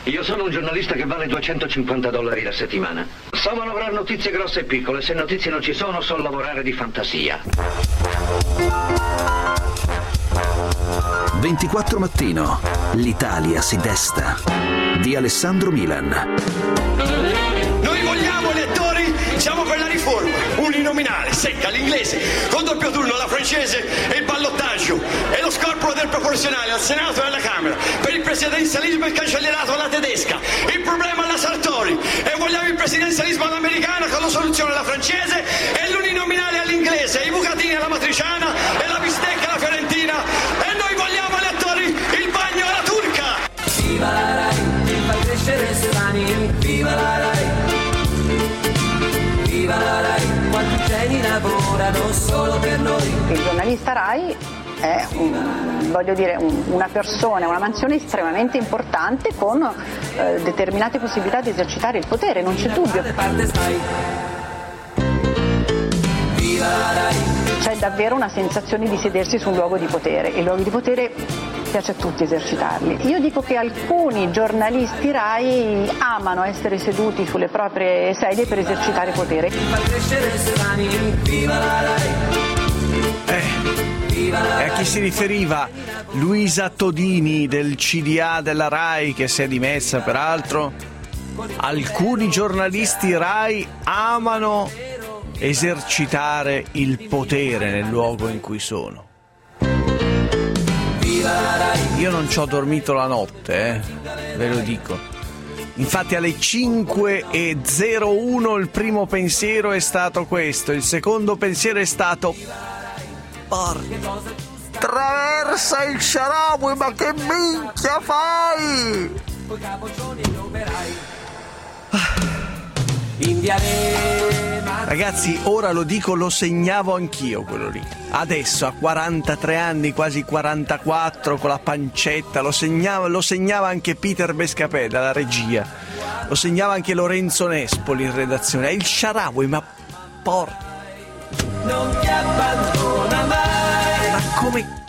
Io sono un giornalista che vale $250 la settimana. So manovrare notizie grosse e piccole. Se notizie non ci sono, so lavorare di fantasia. 24 mattino, l'Italia si desta. Di Alessandro Milan. Noi vogliamo elettori, siamo per la riforma, uninominale, secca, l'inglese, con doppio turno, la francese e il ballottaggio, e lo scorporo del proporzionale al Senato e alla Camera, per il presidenzialismo e il cancellierato alla tedesca, il problema alla Sartori, e vogliamo il presidenzialismo all'americana con la soluzione alla francese, e l'uninominale all'inglese, i bucatini alla matriciana, e la bistecca alla fiorentina, e noi vogliamo elettori, il bagno alla turca! Viva la Rai, fa crescere Stefani, viva la Rai, viva la Rai, quanti geni lavorano solo per noi. Il giornalista Rai è una persona, una mansione estremamente importante con determinate possibilità di esercitare il potere, non c'è dubbio. Viva la Rai. C'è davvero una sensazione di sedersi su un luogo di potere e i luoghi di potere piace a tutti esercitarli. Io dico che alcuni giornalisti Rai amano essere seduti sulle proprie sedie per esercitare potere. E a chi si riferiva Luisa Todini del CDA della Rai, che si è dimessa peraltro? Alcuni giornalisti Rai amano esercitare il potere nel luogo in cui sono. Io non ci ho dormito la notte, ve lo dico. Infatti alle 5:01 il primo pensiero è stato questo, il secondo pensiero è stato: attraversa il Sharawi, ma che minchia fai? Ragazzi, ora lo dico, lo segnavo anch'io quello lì. Adesso a 43 anni, quasi 44, con la pancetta, lo segnava anche Peter Bescapè dalla regia. Lo segnava anche Lorenzo Nespoli in redazione. È il Sharawi, ma non ti abbandona mai. Ma come?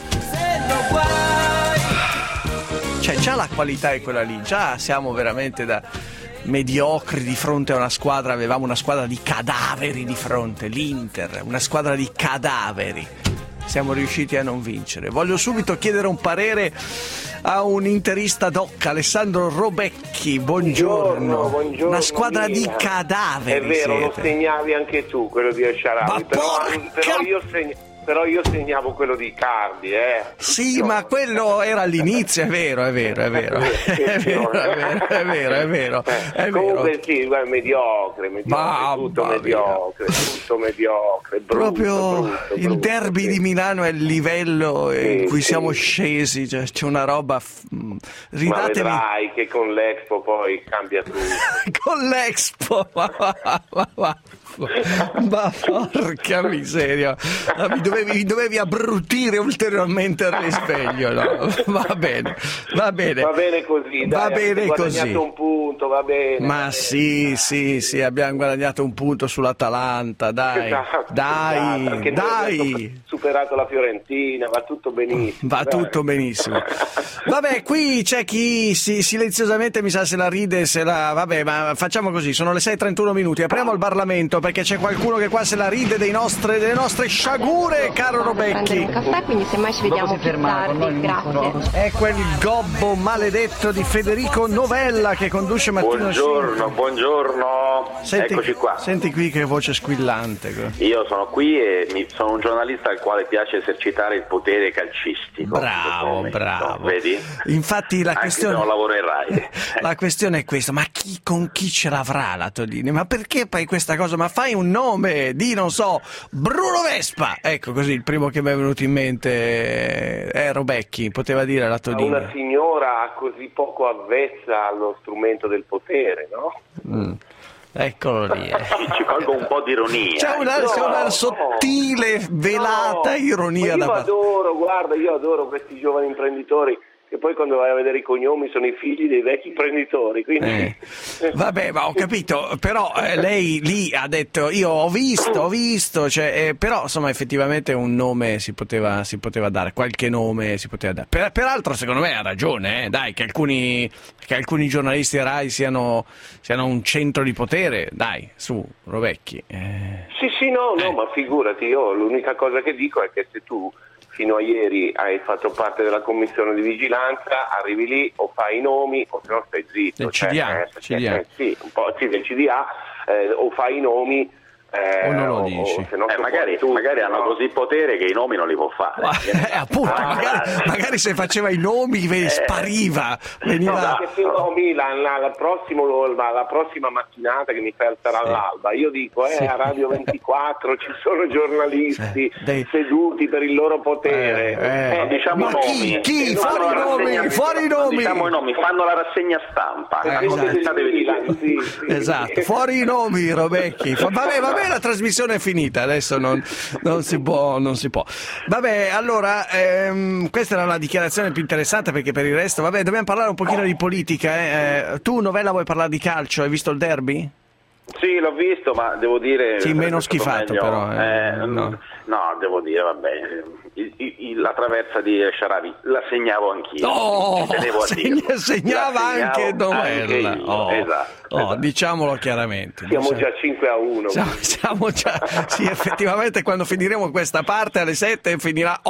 Cioè, già la qualità è quella lì, già siamo veramente da mediocri di fronte a una squadra. Avevamo una squadra di cadaveri di fronte, l'Inter, una squadra di cadaveri. Siamo riusciti a non vincere. Voglio subito chiedere un parere a un interista doc, Alessandro Robecchi. Buongiorno. Buongiorno, una squadra Mina. Di cadaveri. È vero, siete. Lo segnavi anche tu quello di El Sharawi, però io segnavo quello di Icardi, Sì, no. Ma quello era all'inizio, è vero. Comunque sì, guarda, mediocre, tutto mediocre, proprio brutto, il derby di Milano è il livello in cui siamo scesi, cioè, c'è una roba ridatevi. Ma vedrai che con l'Expo poi cambia tutto. Con l'Expo ma porca miseria, mi dovevi abbrutire ulteriormente il risveglio, no? Va bene così, dai, abbiamo guadagnato un punto, va bene. Ma sì, abbiamo guadagnato un punto sull'Atalanta, dai. Noi superato la Fiorentina, va tutto benissimo. Vabbè, qui c'è chi silenziosamente mi sa se la ride, vabbè, ma facciamo così, sono le 6:31 minuti, apriamo il Parlamento perché c'è qualcuno che qua se la ride delle nostre sciagure, caro Robecchi. Un caffè, quindi semmai ci vediamo più tardi, grazie. È quel gobbo maledetto di Federico Novella che conduce Mattino Buongiorno. Eccoci qua. Senti qui che voce squillante. Io sono qui e sono un giornalista al quale piace esercitare il potere calcistico. Bravo. Vedi? Infatti la questione non lavoro in Rai. La questione è questa: ma con chi ce l'avrà la Todini? Ma perché fai questa cosa? Ma fai un nome di, non so, Bruno Vespa. Ecco, così il primo che mi è venuto in mente è Robecchi, poteva dire la Todini. Una signora così poco avvezza allo strumento del potere, no? Eccolo lì. Ci colgo un po' di ironia. C'è una sottile, velata ironia. Io adoro questi giovani imprenditori che poi quando vai a vedere i cognomi sono i figli dei vecchi imprenditori, quindi... Vabbè, ma ho capito, però lei lì ha detto io ho visto, cioè, però insomma effettivamente un nome si poteva dare, qualche nome si poteva dare. Peraltro secondo me ha ragione, dai, che alcuni giornalisti Rai siano un centro di potere, dai, su, Rovecchi. Sì, no, ma figurati, io l'unica cosa che dico è che se tu fino a ieri hai fatto parte della commissione di vigilanza, arrivi lì o fai i nomi o se no stai zitto. Del CDA. Sì, un po' sì, del CDA, o fai i nomi o non lo dici. Se no magari hanno così potere che i nomi non li può fare. Appunto, magari se faceva i nomi spariva. Veniva... No, perché la prossima mattinata che mi fai alzare all'alba, io dico a Radio 24 ci sono giornalisti seduti per il loro potere. Diciamo ma chi? Fuori i nomi! Diciamo i nomi, fanno la rassegna stampa. Esatto, fuori i nomi, Rovecchi. Vabbè, la trasmissione è finita, adesso non si può. Vabbè, allora, questa era la dichiarazione più interessante, perché per il resto, vabbè, dobbiamo parlare un pochino di politica. Tu, Novella, vuoi parlare di calcio? Hai visto il derby? Sì, l'ho visto, ma devo dire... Sì, meno schifato meglio, però. No, devo dire, vabbè, la traversa di Sharawi la segnavo anch'io. Segnava anche Novella. Esatto. Diciamolo chiaramente. Siamo già 5-1. Siamo già, sì, effettivamente quando finiremo questa parte alle 7 finirà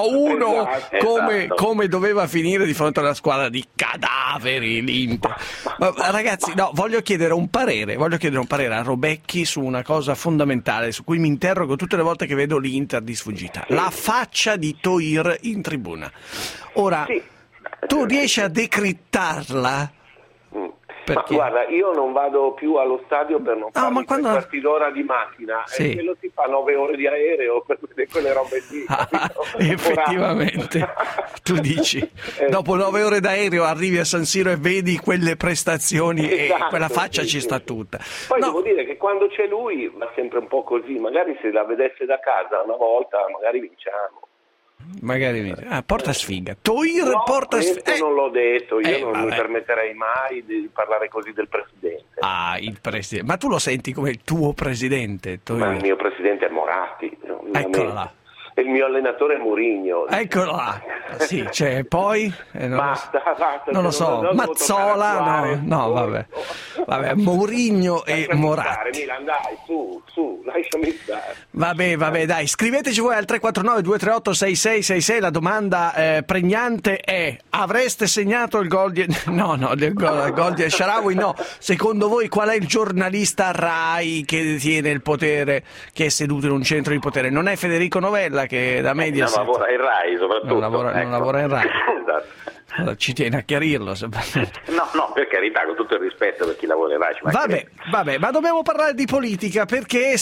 8-1, come doveva finire di fronte a una squadra di cadaveri, l'Inter. Ma, ragazzi, no, voglio chiedere un parere a Rovecchi su una cosa fondamentale, su cui mi interrogo tutte le volte che vedo l'Inter di sfuggita. La faccia di Thohir in tribuna. Ora, tu riesci a decrittarla? Perché? Ma guarda, io non vado più allo stadio per non fare quarti d'ora di macchina, e quello si fa 9 ore di aereo per vedere quelle robe lì. Effettivamente, tu dici, dopo 9 ore d'aereo arrivi a San Siro e vedi quelle prestazioni, e quella faccia ci sta tutta. Poi devo dire che quando c'è lui va sempre un po' così, magari se la vedesse da casa una volta magari vinciamo. Magari porta sfiga. Thohir porta sfiga. Non l'ho detto, io non mi permetterei mai di parlare così del presidente. Il presidente. Ma tu lo senti come il tuo presidente, Thohir? Ma il mio presidente è Moratti. Eccolo là. Il mio allenatore è Mourinho. Eccolo là. Sì, cioè, poi basta, non lo so, Mazzola, no, vabbè, Mourinho e Moratti. Milan, dai, su, lasciami stare. Vabbè, dai, scriveteci voi al 349 238 6666. La domanda pregnante è: avreste segnato il gol di il gol di Sharawi? No. Secondo voi qual è il giornalista Rai che detiene il potere, che è seduto in un centro di potere? Non è Federico Novella, che da Mediaset non lavora in Rai, soprattutto. Non lavora in Rai. Esatto. Allora, ci tiene a chiarirlo. No, per carità, con tutto il rispetto per chi lavora in Rai. Vabbè, ma dobbiamo parlare di politica, perché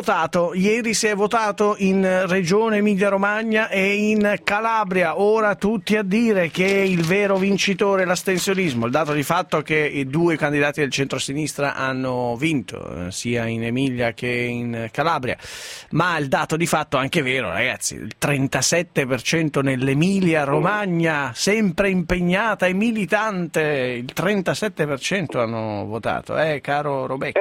ieri si è votato in Regione Emilia-Romagna e in Calabria. Ora tutti a dire che il vero vincitore è l'astensionismo. Il dato di fatto che i due candidati del centro-sinistra hanno vinto, sia in Emilia che in Calabria. Ma il dato di fatto è anche vero, ragazzi, il 37% nell'Emilia-Romagna, sempre impegnata e militante, il 37% hanno votato, caro Rovecchi.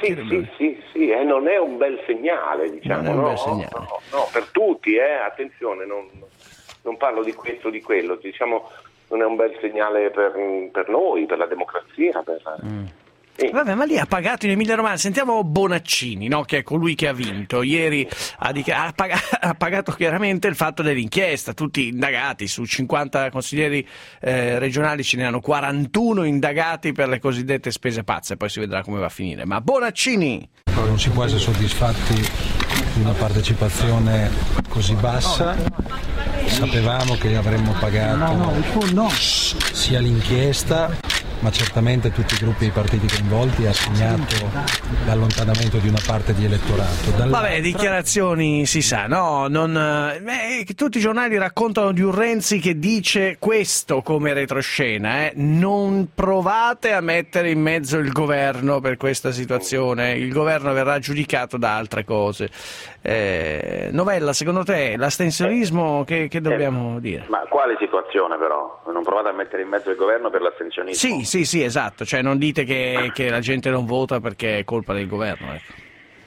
Sì, non è un bel segnale, diciamo. Non è un bel segnale. No, per tutti, attenzione, non parlo di questo o di quello, diciamo, non è un bel segnale per noi, per la democrazia, Vabbè, ma lì ha pagato in Emilia Romagna. Sentiamo Bonaccini, no? Che è colui che ha vinto. Ieri ha pagato chiaramente il fatto dell'inchiesta. Tutti indagati, su 50 consiglieri regionali ce ne hanno 41 indagati per le cosiddette spese pazze. Poi si vedrà come va a finire. Ma Bonaccini! Non si può essere soddisfatti di una partecipazione così bassa. Sapevamo che avremmo pagato sia l'inchiesta ma certamente tutti i gruppi e i partiti coinvolti ha segnato l'allontanamento di una parte di elettorato. Vabbè, dichiarazioni si sa, no? Tutti i giornali raccontano di un Renzi che dice questo come retroscena, non provate a mettere in mezzo il governo per questa situazione, il governo verrà giudicato da altre cose. Novella, secondo te l'astensionismo che dobbiamo dire? Ma quale situazione però? Non provate a mettere in mezzo il governo per l'astensionismo? Sì, esatto, cioè non dite che la gente non vota perché è colpa del governo, ecco.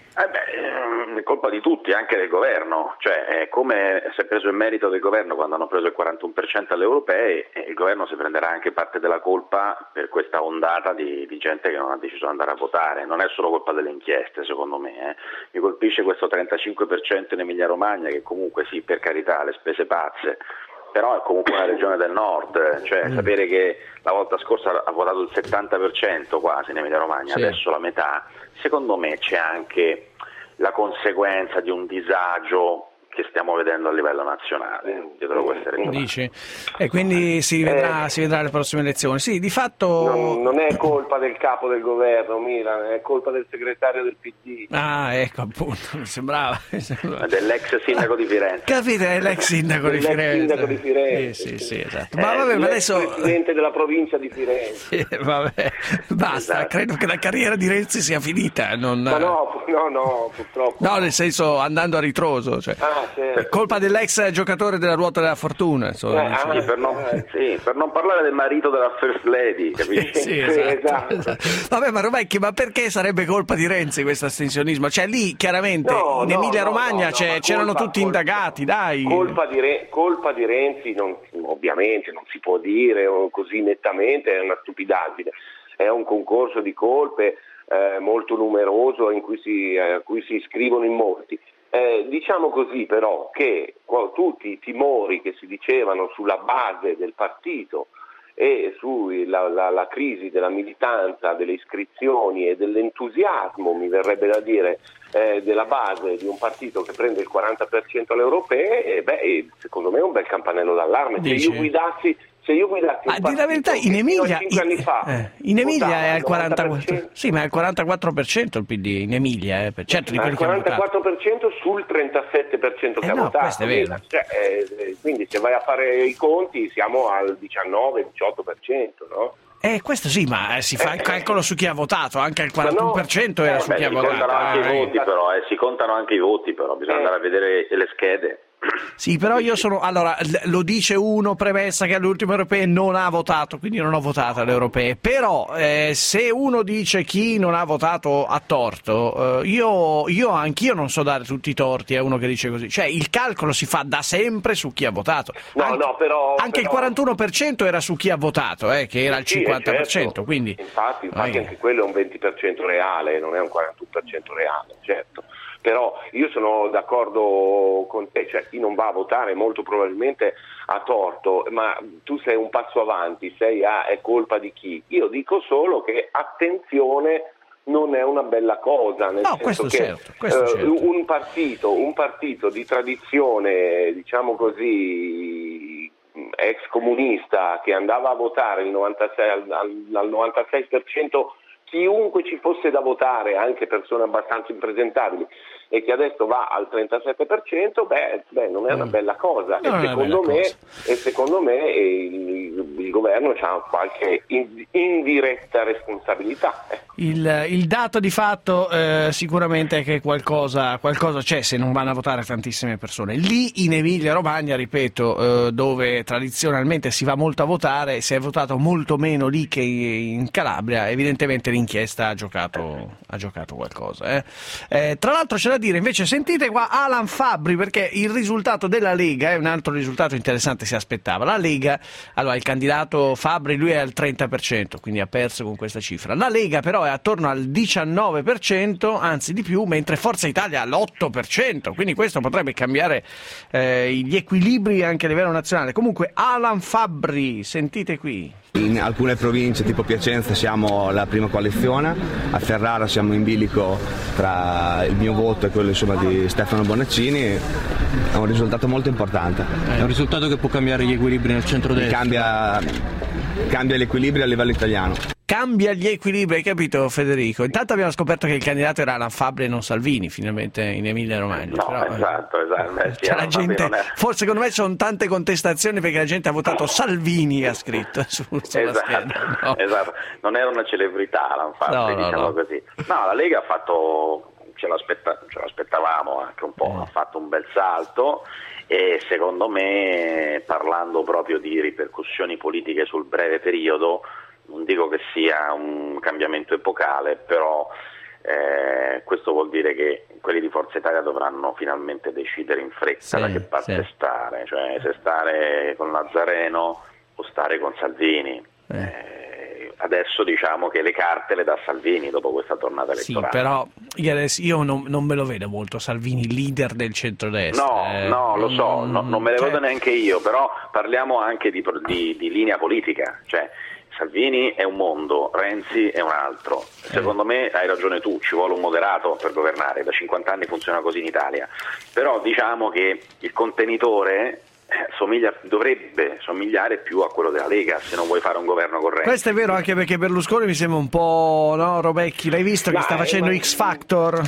È colpa di tutti, anche del governo, cioè è come si è preso il merito del governo quando hanno preso il 41% alle europee, e il governo si prenderà anche parte della colpa per questa ondata di gente che non ha deciso di andare a votare. Non è solo colpa delle inchieste, secondo me, Mi colpisce questo 35% in Emilia Romagna, che comunque sì, per carità, le spese pazze, però è comunque una regione del nord, cioè sapere che la volta scorsa ha votato il 70% quasi in Emilia Romagna, adesso la metà, secondo me c'è anche la conseguenza di un disagio che stiamo vedendo a livello nazionale dietro queste regioni. Dici? E quindi si vedrà alle prossime elezioni. Sì, di fatto non è colpa del capo del governo, Milan, è colpa del segretario del PD. Ah, ecco, appunto, mi sembrava. Dell'ex sindaco di Firenze. Capite, è l'ex sindaco di Firenze. Sindaco di Firenze. Sì, esatto. Ma vabbè, ma adesso presidente della provincia di Firenze. Vabbè, basta, esatto. Credo che la carriera di Renzi sia finita, Ma no, purtroppo. No, nel senso andando a ritroso, cioè. Certo. Colpa dell'ex giocatore della ruota della fortuna, insomma. Per non parlare del marito della First Lady, capisci? Sì, esatto. Vabbè, ma Rovecchi, ma perché sarebbe colpa di Renzi questo astensionismo? Cioè lì chiaramente in Emilia Romagna c'erano tutti indagati, dai. Colpa di Renzi ovviamente non si può dire così nettamente, è una stupidaggine. È un concorso di colpe molto numeroso a cui si iscrivono in molti. Diciamo così però che tutti i timori che si dicevano sulla base del partito e sulla crisi della militanza, delle iscrizioni e dell'entusiasmo, mi verrebbe da dire, della base di un partito che prende il 40% alle europee, secondo me è un bel campanello d'allarme. Se io guidassi un partito, la verità, in Emilia 5 anni fa, in Emilia è al 44%. Sì, ma è al 44% il PD in Emilia, certo, di quelli che hanno votato. Al 44% sul 37% che ha votato. Questo è vero. Quindi se vai a fare i conti siamo al 19-18%, no? Questo sì, ma si fa il calcolo su chi ha votato, anche il 41% era su chi ha votato. Si contano anche i voti, però bisogna andare a vedere le schede. Sì, però io allora, lo dice uno, premessa che alle ultime europee non ha votato, quindi non ho votato alle europee, però se uno dice chi non ha votato ha torto, io anch'io non so dare tutti i torti a uno che dice così, cioè il calcolo si fa da sempre su chi ha votato, anche il 41% era su chi ha votato, che era il 50%, certo. Quindi infatti anche quello è un 20% reale, non è un 41% reale, certo. Però io sono d'accordo con te, cioè chi non va a votare molto probabilmente ha torto, ma tu sei un passo avanti, è colpa di chi? Io dico solo che attenzione, non è una bella cosa, nel senso che certo. Un partito di tradizione, diciamo così, ex comunista, che andava a votare al 96%, chiunque ci fosse da votare, anche persone abbastanza impresentabili, e che adesso va al 37%, non è una bella cosa. E secondo me il governo ha qualche indiretta responsabilità. Il dato di fatto sicuramente è che qualcosa c'è se non vanno a votare tantissime persone. Lì in Emilia Romagna, ripeto, dove tradizionalmente si va molto a votare, si è votato molto meno lì che in Calabria, evidentemente l'inchiesta ha giocato qualcosa. Tra l'altro c'è da dire, invece, sentite qua Alan Fabbri, perché il risultato della Lega è un altro risultato interessante, si aspettava. La Lega, allora il candidato Fabbri, lui è al 30%, quindi ha perso con questa cifra. La Lega però è attorno al 19%, anzi di più, mentre Forza Italia all'8%, quindi questo potrebbe cambiare gli equilibri anche a livello nazionale. Comunque Alan Fabbri, sentite qui. In alcune province tipo Piacenza siamo la prima coalizione, a Ferrara siamo in bilico tra il mio voto e quello di Stefano Bonaccini, è un risultato molto importante. È un risultato che può cambiare gli equilibri nel centrodestra. cambia l'equilibrio a livello italiano. Cambia gli equilibri, hai capito Federico? Intanto abbiamo scoperto che il candidato era Alan Fabbri e non Salvini, finalmente in Emilia Romagna. No, però, esatto. C'è la gente, forse secondo me ci sono tante contestazioni perché la gente ha votato Salvini, ha scritto sulla scheda. No. Esatto, non era una celebrità Alan Fabbri, diciamo così. No, la Lega ha fatto, ce l'aspettavamo anche un po', ha fatto un bel salto e secondo me, parlando proprio di ripercussioni politiche sul breve periodo, non dico che sia un cambiamento epocale, però questo vuol dire che quelli di Forza Italia dovranno finalmente decidere in fretta da che parte stare, cioè se stare con Nazareno o stare con Salvini. Adesso diciamo che le carte le dà Salvini dopo questa tornata elettorale. Sì, però io non me lo vedo molto Salvini leader del centrodestra. No, lo so, non me le vedo neanche io, però parliamo anche di linea politica, cioè Salvini è un mondo, Renzi è un altro. Secondo me hai ragione tu, ci vuole un moderato per governare, da 50 anni funziona così in Italia, però diciamo che il contenitore dovrebbe somigliare più a quello della Lega se non vuoi fare un governo corretto. Questo è vero, anche perché Berlusconi mi sembra un po', no, Robecchi, l'hai visto che sta facendo X Factor?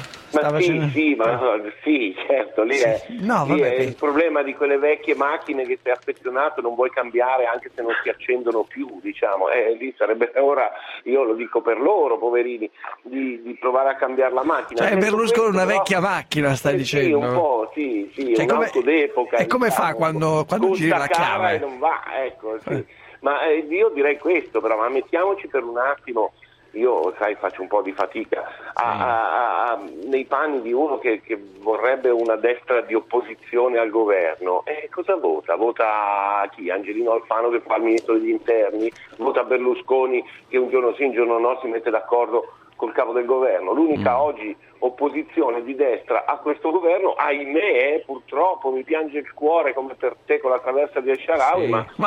Sì, certo, lì è il problema di quelle vecchie macchine che sei affezionato non vuoi cambiare anche se non si accendono più, diciamo, lì sarebbe ora, io lo dico per loro, poverini, di provare a cambiare la macchina. Cioè Berlusconi è una vecchia macchina, stai dicendo? Sì, un po', sì, cioè, un'auto d'epoca. E come fa quando giri la chiave? Non va, ecco, sì. Ma io direi questo, però, ma mettiamoci per un attimo, io faccio un po' di fatica nei panni di uno che vorrebbe una destra di opposizione al governo. Cosa vota? Vota chi? Angelino Alfano che fa il ministro degli interni? Vota Berlusconi che un giorno sì, un giorno no si mette d'accordo col capo del governo? L'unica oggi opposizione di destra a questo governo, ahimè, purtroppo mi piange il cuore come per te con la traversa di El-Shaarawy,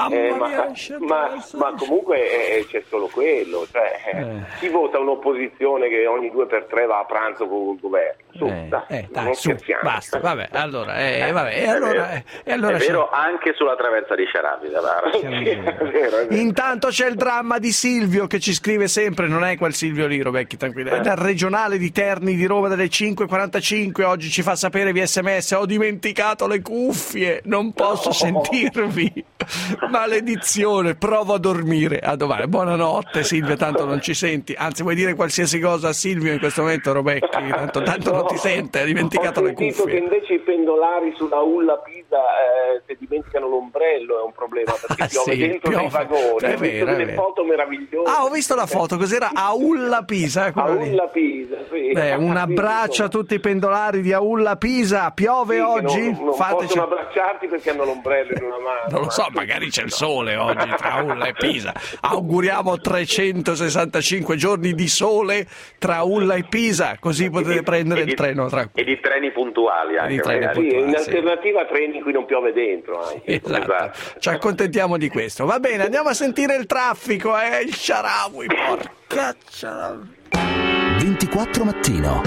ma comunque c'è solo quello, cioè si vota un'opposizione che ogni 2x3 va a pranzo con il governo. Basta, vabbè, allora è vero anche sulla traversa di El-Shaarawy. Intanto c'è il dramma di Silvio che ci scrive sempre, non è quel Silvio lì, Robecchi, tranquillo, è dal regionale di Terni di Roma delle 5:45, oggi ci fa sapere via SMS: ho dimenticato le cuffie, non posso sentirvi, maledizione, provo a dormire, a domani. Buonanotte Silvio, tanto non ci senti, anzi vuoi dire qualsiasi cosa a Silvio in questo momento, Robecchi, tanto non ti sente, ha dimenticato le cuffie. Ho sentito che invece i pendolari sulla Ulla Pisa se dimenticano l'ombrello è un problema, perché piove dentro nei vagoni. Ho visto delle foto meravigliose. Ho visto la foto, cos'era? Aulla Pisa, Aulla Pisa, sì. Un abbraccio a tutti i pendolari di Aulla Pisa. Piove oggi? Non possono abbracciarti perché hanno l'ombrello in una mano. Non lo so, magari c'è il sole oggi tra Aulla e Pisa. Auguriamo 365 giorni di sole tra Aulla e Pisa, così potete prendere il treno tranquillo. E di treni puntuali anche. In alternativa treni in cui non piove dentro. Esatto. Ci accontentiamo di questo. Va bene, andiamo a sentire il traffico, il Shaarawy, porca 24 Mattino.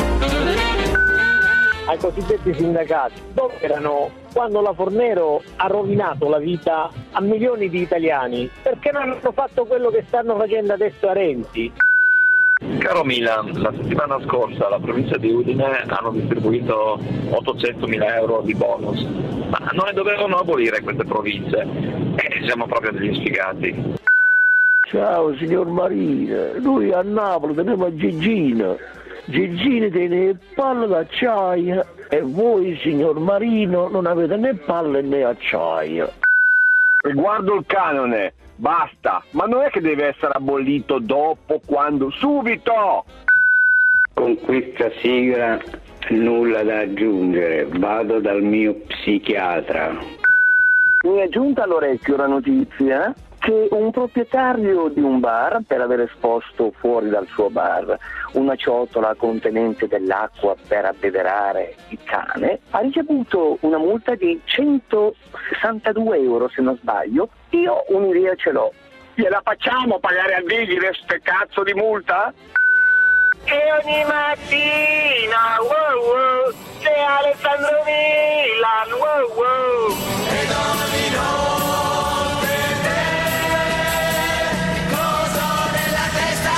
Ai cosiddetti sindacati, dove erano quando la Fornero ha rovinato la vita a milioni di italiani? Perché non hanno fatto quello che stanno facendo adesso a Renzi? Caro Milan, la settimana scorsa alla provincia di Udine hanno distribuito 800.000 euro di bonus, ma non ne dovevano abolire queste province, siamo proprio degli sfigati. Ciao signor Marina, noi a Napoli teniamo Gigino tiene palle d'acciaio e voi signor Marino non avete né palle né acciaio. Riguardo il canone, basta, ma non è che deve essere abolito dopo, quando, subito! Con questa sigla nulla da aggiungere, vado dal mio psichiatra. Mi è giunta all'orecchio la notizia che un proprietario di un bar, per aver esposto fuori dal suo bar una ciotola contenente dell'acqua per abbeverare il cane, ha ricevuto una multa di 162 euro se non sbaglio. Io un'idea ce l'ho. Gliela facciamo pagare a Vigile ste cazzo di multa? E ogni mattina, wow, c'è Alessandro Milan, wow. E ogni notte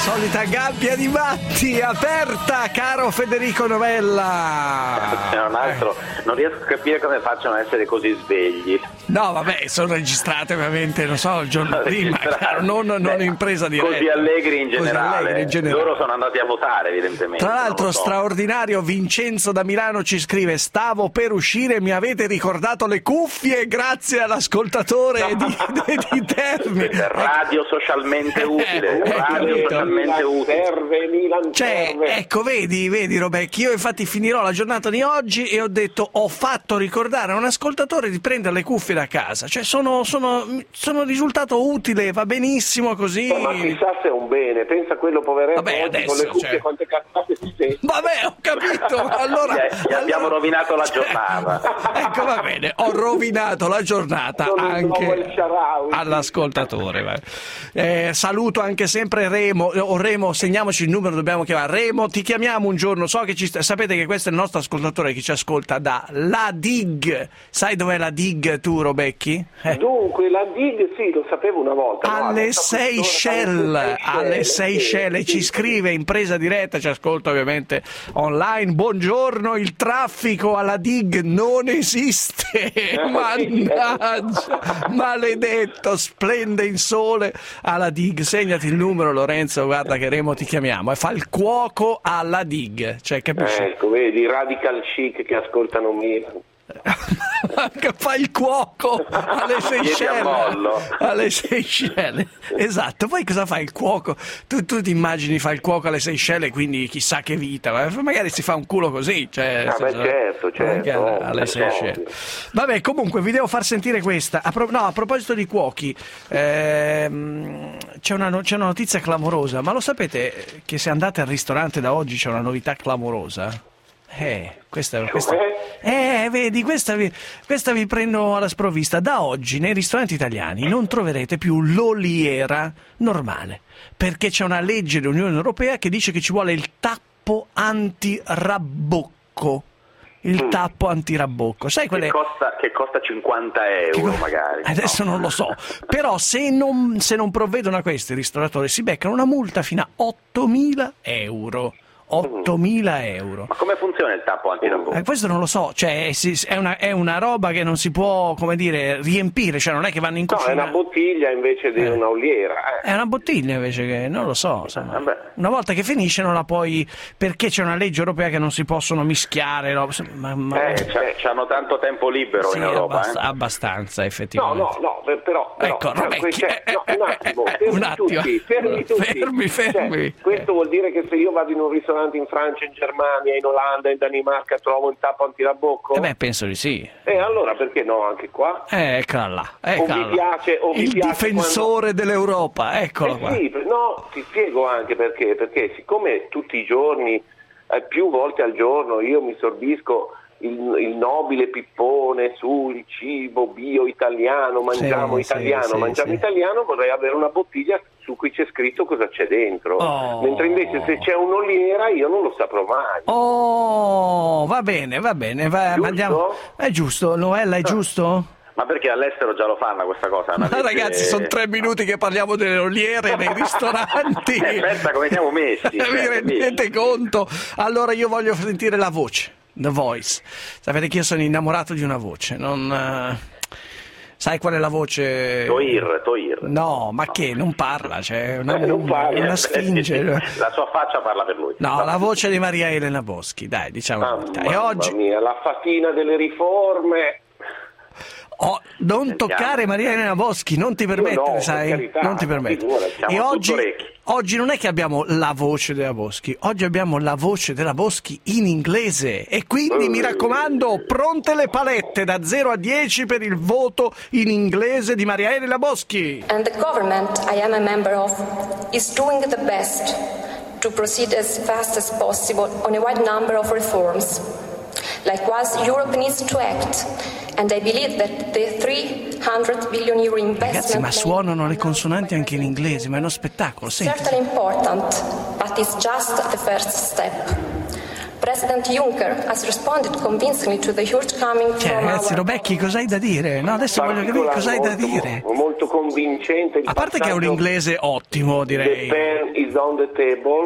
solita gabbia di matti aperta, caro Federico Novella. C'è un altro, non riesco a capire come facciano a essere così svegli. No, vabbè, sono registrate ovviamente, non so, il giorno prima, non in presa diretta. Così allegri in generale. Loro sono andati a votare, evidentemente. Tra l'altro, straordinario, Vincenzo da Milano ci scrive: stavo per uscire, mi avete ricordato le cuffie, grazie all'ascoltatore di Terni. Radio socialmente utile, radio socialmente utile. Cioè, ecco, vedi Robecchi, io infatti finirò la giornata di oggi e ho detto, ho fatto ricordare a un ascoltatore di prendere le cuffie da casa, cioè sono risultato utile, va benissimo così. Ma chissà se è un bene, pensa a quello poveretto. Vabbè, oggi adesso, con le cuffie quante cazzate si sente. Vabbè, ho capito, allora gli abbiamo rovinato la giornata. Ecco, va bene, ho rovinato la giornata anche all'ascoltatore. Saluto anche sempre Remo, segniamoci il numero, dobbiamo chiamare Remo, ti chiamiamo un giorno, so che sapete che questo è il nostro ascoltatore che ci ascolta da La Dig. Sai dov'è La Dig tu, Robecchi? Dunque La Dig sì, lo sapevo una volta. Alle Seychelles ci scrive in presa diretta, ci ascolta ovviamente online. Buongiorno, il traffico alla Dig non esiste. Mannaggia, maledetto, splende in sole alla Dig. Segnati il numero, Lorenzo, guarda che Remo ti chiamiamo, e fa il cuoco alla Dig, cioè, capisci? Ecco, vedi, radical chic che ascoltano Milan. Che fa il cuoco alle Seychelles, esatto. Poi cosa fa il cuoco? Tu ti immagini fa il cuoco alle Seychelles, quindi chissà che vita, magari si fa un culo così, cioè, certo alle Seychelles. Vabbè, comunque vi devo far sentire questa. A proposito di cuochi, c'è una notizia clamorosa, ma lo sapete che se andate al ristorante da oggi c'è una novità clamorosa? Vedi, questa vi prendo alla sprovvista. Da oggi nei ristoranti italiani non troverete più l'oliera normale, perché c'è una legge dell'Unione Europea che dice che ci vuole il tappo antirabocco. Il tappo antirabocco, sai quelle... che costa 50 euro magari. Adesso non lo so, però se non provvedono a questi i ristoratori si beccano una multa fino a 8.000 euro. 8.000 euro. Ma come funziona il tappo antirabocco? Questo non lo so, cioè è una roba che non si può, come dire, riempire, cioè non è che vanno in cucina. No, è una bottiglia invece di una oliera. È una bottiglia invece che, non lo so, insomma. Una volta che finisce non la puoi, perché c'è una legge europea che non si possono mischiare. C'hanno tanto tempo libero in Europa. Abbastanza, effettivamente. No, però ecco, un attimo, fermi. Cioè, questo vuol dire che se io vado in un ristorante in Francia, in Germania, in Olanda, in Danimarca trovo il tappo antirabocco? Penso di sì. Allora perché no anche qua? Eccola là. Mi piace difensore dell'Europa, eccolo qua. Sì, no, ti spiego anche perché siccome tutti i giorni, più volte al giorno, io mi sorbisco il nobile pippone sul cibo bio italiano, mangiamo italiano, vorrei avere una bottiglia su cui c'è scritto cosa c'è dentro, mentre invece se c'è un'oliera io non lo saprò mai. Va bene, andiamo. È giusto, Noella, è giusto? Ma perché all'estero già lo fanno questa cosa? Ma ragazzi, sono 3 minuti che parliamo delle oliere nei ristoranti. Pensa come siamo messi. Vi rendete conto? Allora io voglio sentire la voce. The Voice. Sapete che io sono innamorato di una voce, sai qual è la voce? Toir. No, ma che non parla, cioè una sfinge. La sua faccia parla per lui. No, la voce di Maria Elena Boschi, dai, diciamo. E oggi mia, la fatina delle riforme. Non toccare Maria Elena Boschi, non ti permettere, sai? Carità, non ti permettere. E oggi non è che abbiamo la voce della Boschi, oggi abbiamo la voce della Boschi in inglese. E quindi mi raccomando, pronte le palette da 0 a 10 per il voto in inglese di Maria Elena Boschi. And the government I am a member of is doing the best to proceed as fast as possible on a wide number of reforms. Likewise, Europe needs to act. And I believe that the 300 billion euro investment. Ragazzi, ma suonano le consonanti anche in inglese, ma è uno spettacolo, senti. Certainly important, but it's just the first step. President Juncker has responded convincingly to the huge coming from ragazzi, Robecchi, cos'hai da dire? No, adesso voglio capire cos'hai da dire. Molto convincente. A parte che è un inglese ottimo, direi. The pen is on the table.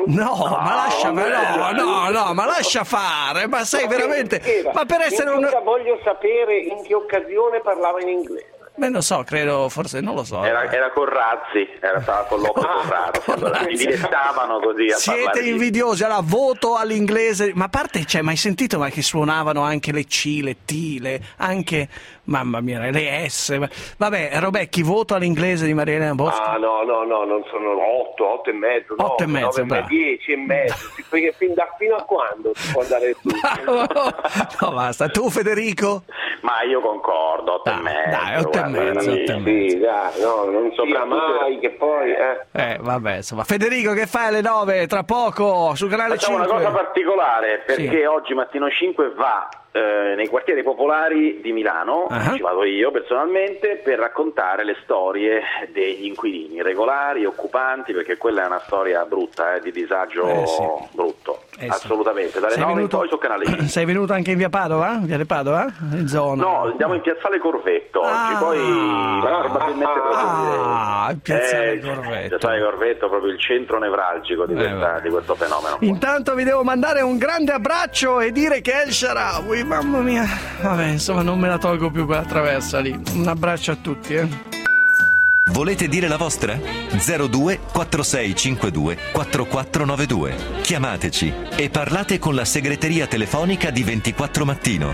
Ma lascia fare, ma sei veramente... Ma per essere voglio sapere in che occasione parlava in inglese. Beh, non so, credo, forse, non lo so. Era con Razzi, stava con colloquio con Razzi, mi dilettavano così a Siete parlare invidiosi, allora voto all'inglese, ma a parte, mai sentito che suonavano anche le C, le T, anche, mamma mia, le S, vabbè, Robecchi, voto all'inglese di Maria Elena Boschi? No, non sono 8 e mezzo, 8 e mezzo, 10 e mezzo, perché fino a quando si può andare su? No, basta, tu Federico? Ma io concordo, 8 e mezzo. Dai, 8 e mezzo. Sì, dai, non sopra mai che poi... vabbè, insomma. Federico, che fai alle 9? Tra poco, sul canale 5. Facciamo una cosa particolare, perché oggi Mattino 5 va nei quartieri popolari di Milano, ci vado io personalmente, per raccontare le storie degli inquilini, regolari, occupanti, perché quella è una storia brutta, di disagio brutto. Assolutamente, dalle 9 in poi sul canale 5. Sei venuto anche in via Padova? Via Padova? In zona? No, andiamo in piazzale Corvetto oggi, poi probabilmente in piazzale Corvetto. Piazzale Corvetto, proprio il centro nevralgico di questo fenomeno. Intanto vi devo mandare un grande abbraccio e dire che El Shaarawy, mamma mia, vabbè, insomma, non me la tolgo più quella traversa lì. Un abbraccio a tutti, Volete dire la vostra? 02 4652 4492. Chiamateci e parlate con la segreteria telefonica di 24 Mattino.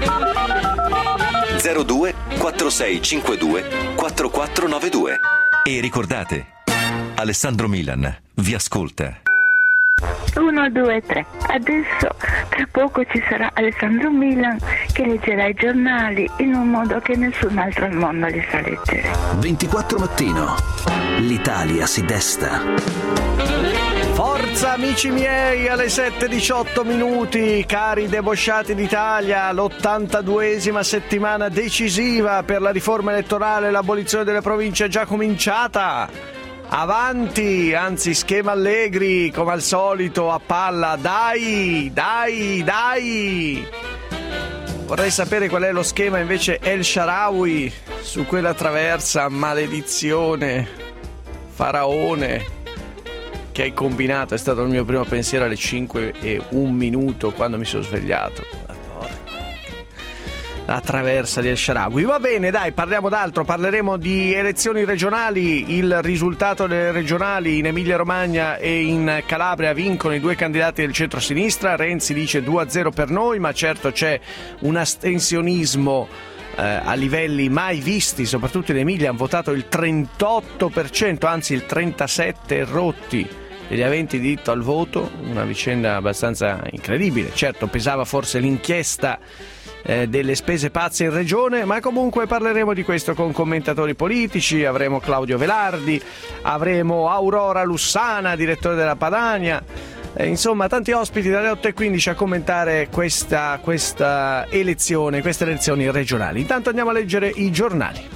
02 4652 4492. E ricordate, Alessandro Milan vi ascolta. 1, 2, 3. Adesso tra poco ci sarà Alessandro Milan che leggerà i giornali in un modo che nessun altro al mondo li sa leggere. 24 Mattino. L'Italia si desta. Forza amici miei, alle 7:18, cari debosciati d'Italia, l'82esima settimana decisiva per la riforma elettorale e l'abolizione delle province è già cominciata. Avanti, anzi schema Allegri, come al solito, a palla, dai! Vorrei sapere qual è lo schema invece El Shaarawy su quella traversa, maledizione, faraone, che hai combinato. È stato il mio primo pensiero alle 5:01 quando mi sono svegliato. La traversa di El Shaarawy. Va bene, dai, parliamo d'altro, parleremo di elezioni regionali. Il risultato delle regionali in Emilia-Romagna e in Calabria vincono i due candidati del centro-sinistra. Renzi dice 2-0 per noi, ma certo c'è un astensionismo a livelli mai visti, soprattutto in Emilia hanno votato il 38%, anzi il 37% rotti degli aventi diritto al voto, una vicenda abbastanza incredibile. Certo, pesava forse l'inchiesta delle spese pazze in regione, ma comunque parleremo di questo con commentatori politici. Avremo Claudio Velardi, avremo Aurora Lussana, direttore della Padania, insomma tanti ospiti dalle 8:15 a commentare queste elezioni regionali. Intanto andiamo a leggere i giornali.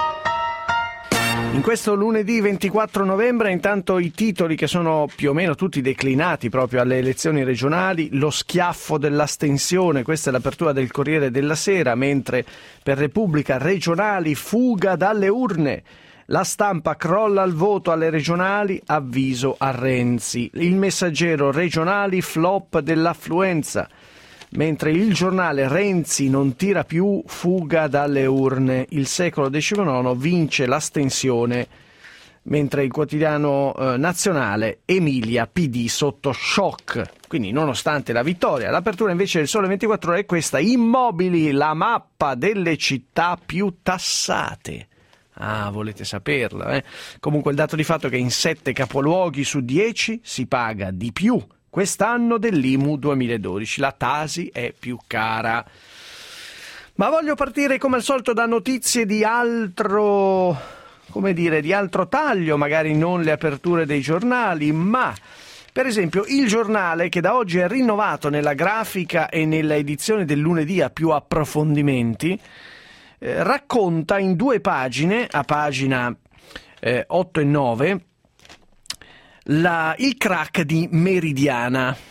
In questo lunedì 24 novembre, intanto i titoli che sono più o meno tutti declinati proprio alle elezioni regionali: lo schiaffo dell'astensione, questa è l'apertura del Corriere della Sera, mentre per Repubblica regionali, fuga dalle urne. La Stampa, crolla il voto alle regionali, avviso a Renzi. Il Messaggero, regionali, flop dell'affluenza. Mentre il Giornale, Renzi non tira più, fuga dalle urne. Il Secolo XIX, vince l'astensione. Mentre il Quotidiano Nazionale, Emilia, PD sotto shock. Quindi nonostante la vittoria, l'apertura invece del Sole 24 Ore è questa: immobili, la mappa delle città più tassate. Ah, volete saperla, Comunque il dato di fatto è che in 7 capoluoghi su 10 si paga di più quest'anno dell'IMU 2012, la Tasi è più cara. Ma voglio partire come al solito da notizie di altro taglio, magari non le aperture dei giornali, ma per esempio il Giornale, che da oggi è rinnovato nella grafica e nella edizione del lunedì a più approfondimenti, racconta in 2 pagine, a pagina 8 e 9, il crack di Meridiana.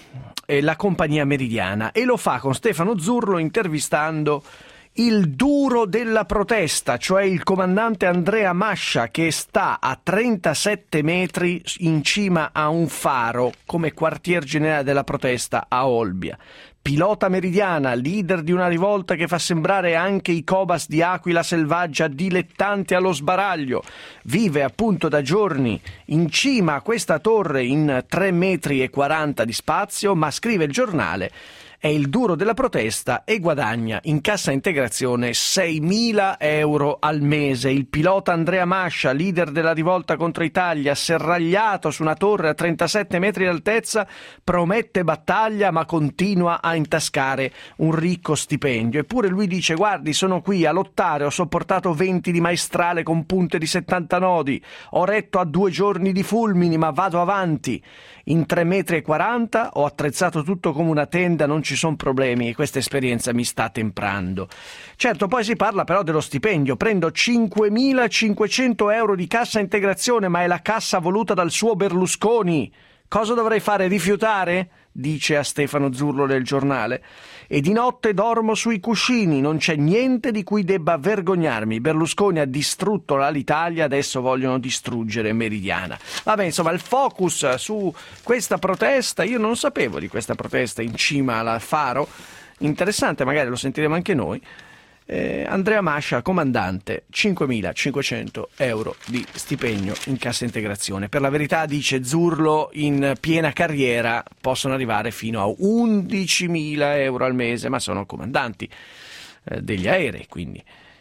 la compagnia Meridiana, e lo fa con Stefano Zurlo intervistando il duro della protesta, cioè il comandante Andrea Mascia, che sta a 37 metri in cima a un faro come quartier generale della protesta a Olbia. Pilota Meridiana, leader di una rivolta che fa sembrare anche i Cobas di Aquila Selvaggia dilettanti allo sbaraglio. Vive appunto da giorni in cima a questa torre in 3,40 metri di spazio, ma scrive il giornale, è il duro della protesta e guadagna in cassa integrazione 6.000 euro al mese. Il pilota Andrea Mascia, leader della rivolta contro Italia, serragliato su una torre a 37 metri d'altezza, promette battaglia ma continua a intascare un ricco stipendio. Eppure lui dice: guardi, sono qui a lottare, ho sopportato 20 di maestrale con punte di 70 nodi, ho retto a 2 giorni di fulmini, ma vado avanti. In 3,40 metri ho attrezzato tutto come una tenda, non ci sono problemi, e questa esperienza mi sta temprando. Certo, poi si parla però dello stipendio. Prendo 5.500 euro di cassa integrazione, ma è la cassa voluta dal suo Berlusconi. Cosa dovrei fare? Rifiutare? Dice a Stefano Zurlo del giornale. E di notte dormo sui cuscini, non c'è niente di cui debba vergognarmi. Berlusconi ha distrutto l'Alitalia, adesso vogliono distruggere Meridiana. Vabbè, insomma, il focus su questa protesta, io non sapevo di questa protesta in cima al faro, interessante, magari lo sentiremo anche noi. Andrea Mascia, comandante, 5.500 euro di stipendio in cassa integrazione. Per la verità, dice Zurlo, in piena carriera possono arrivare fino a 11.000 euro al mese, ma sono comandanti degli aerei, quindi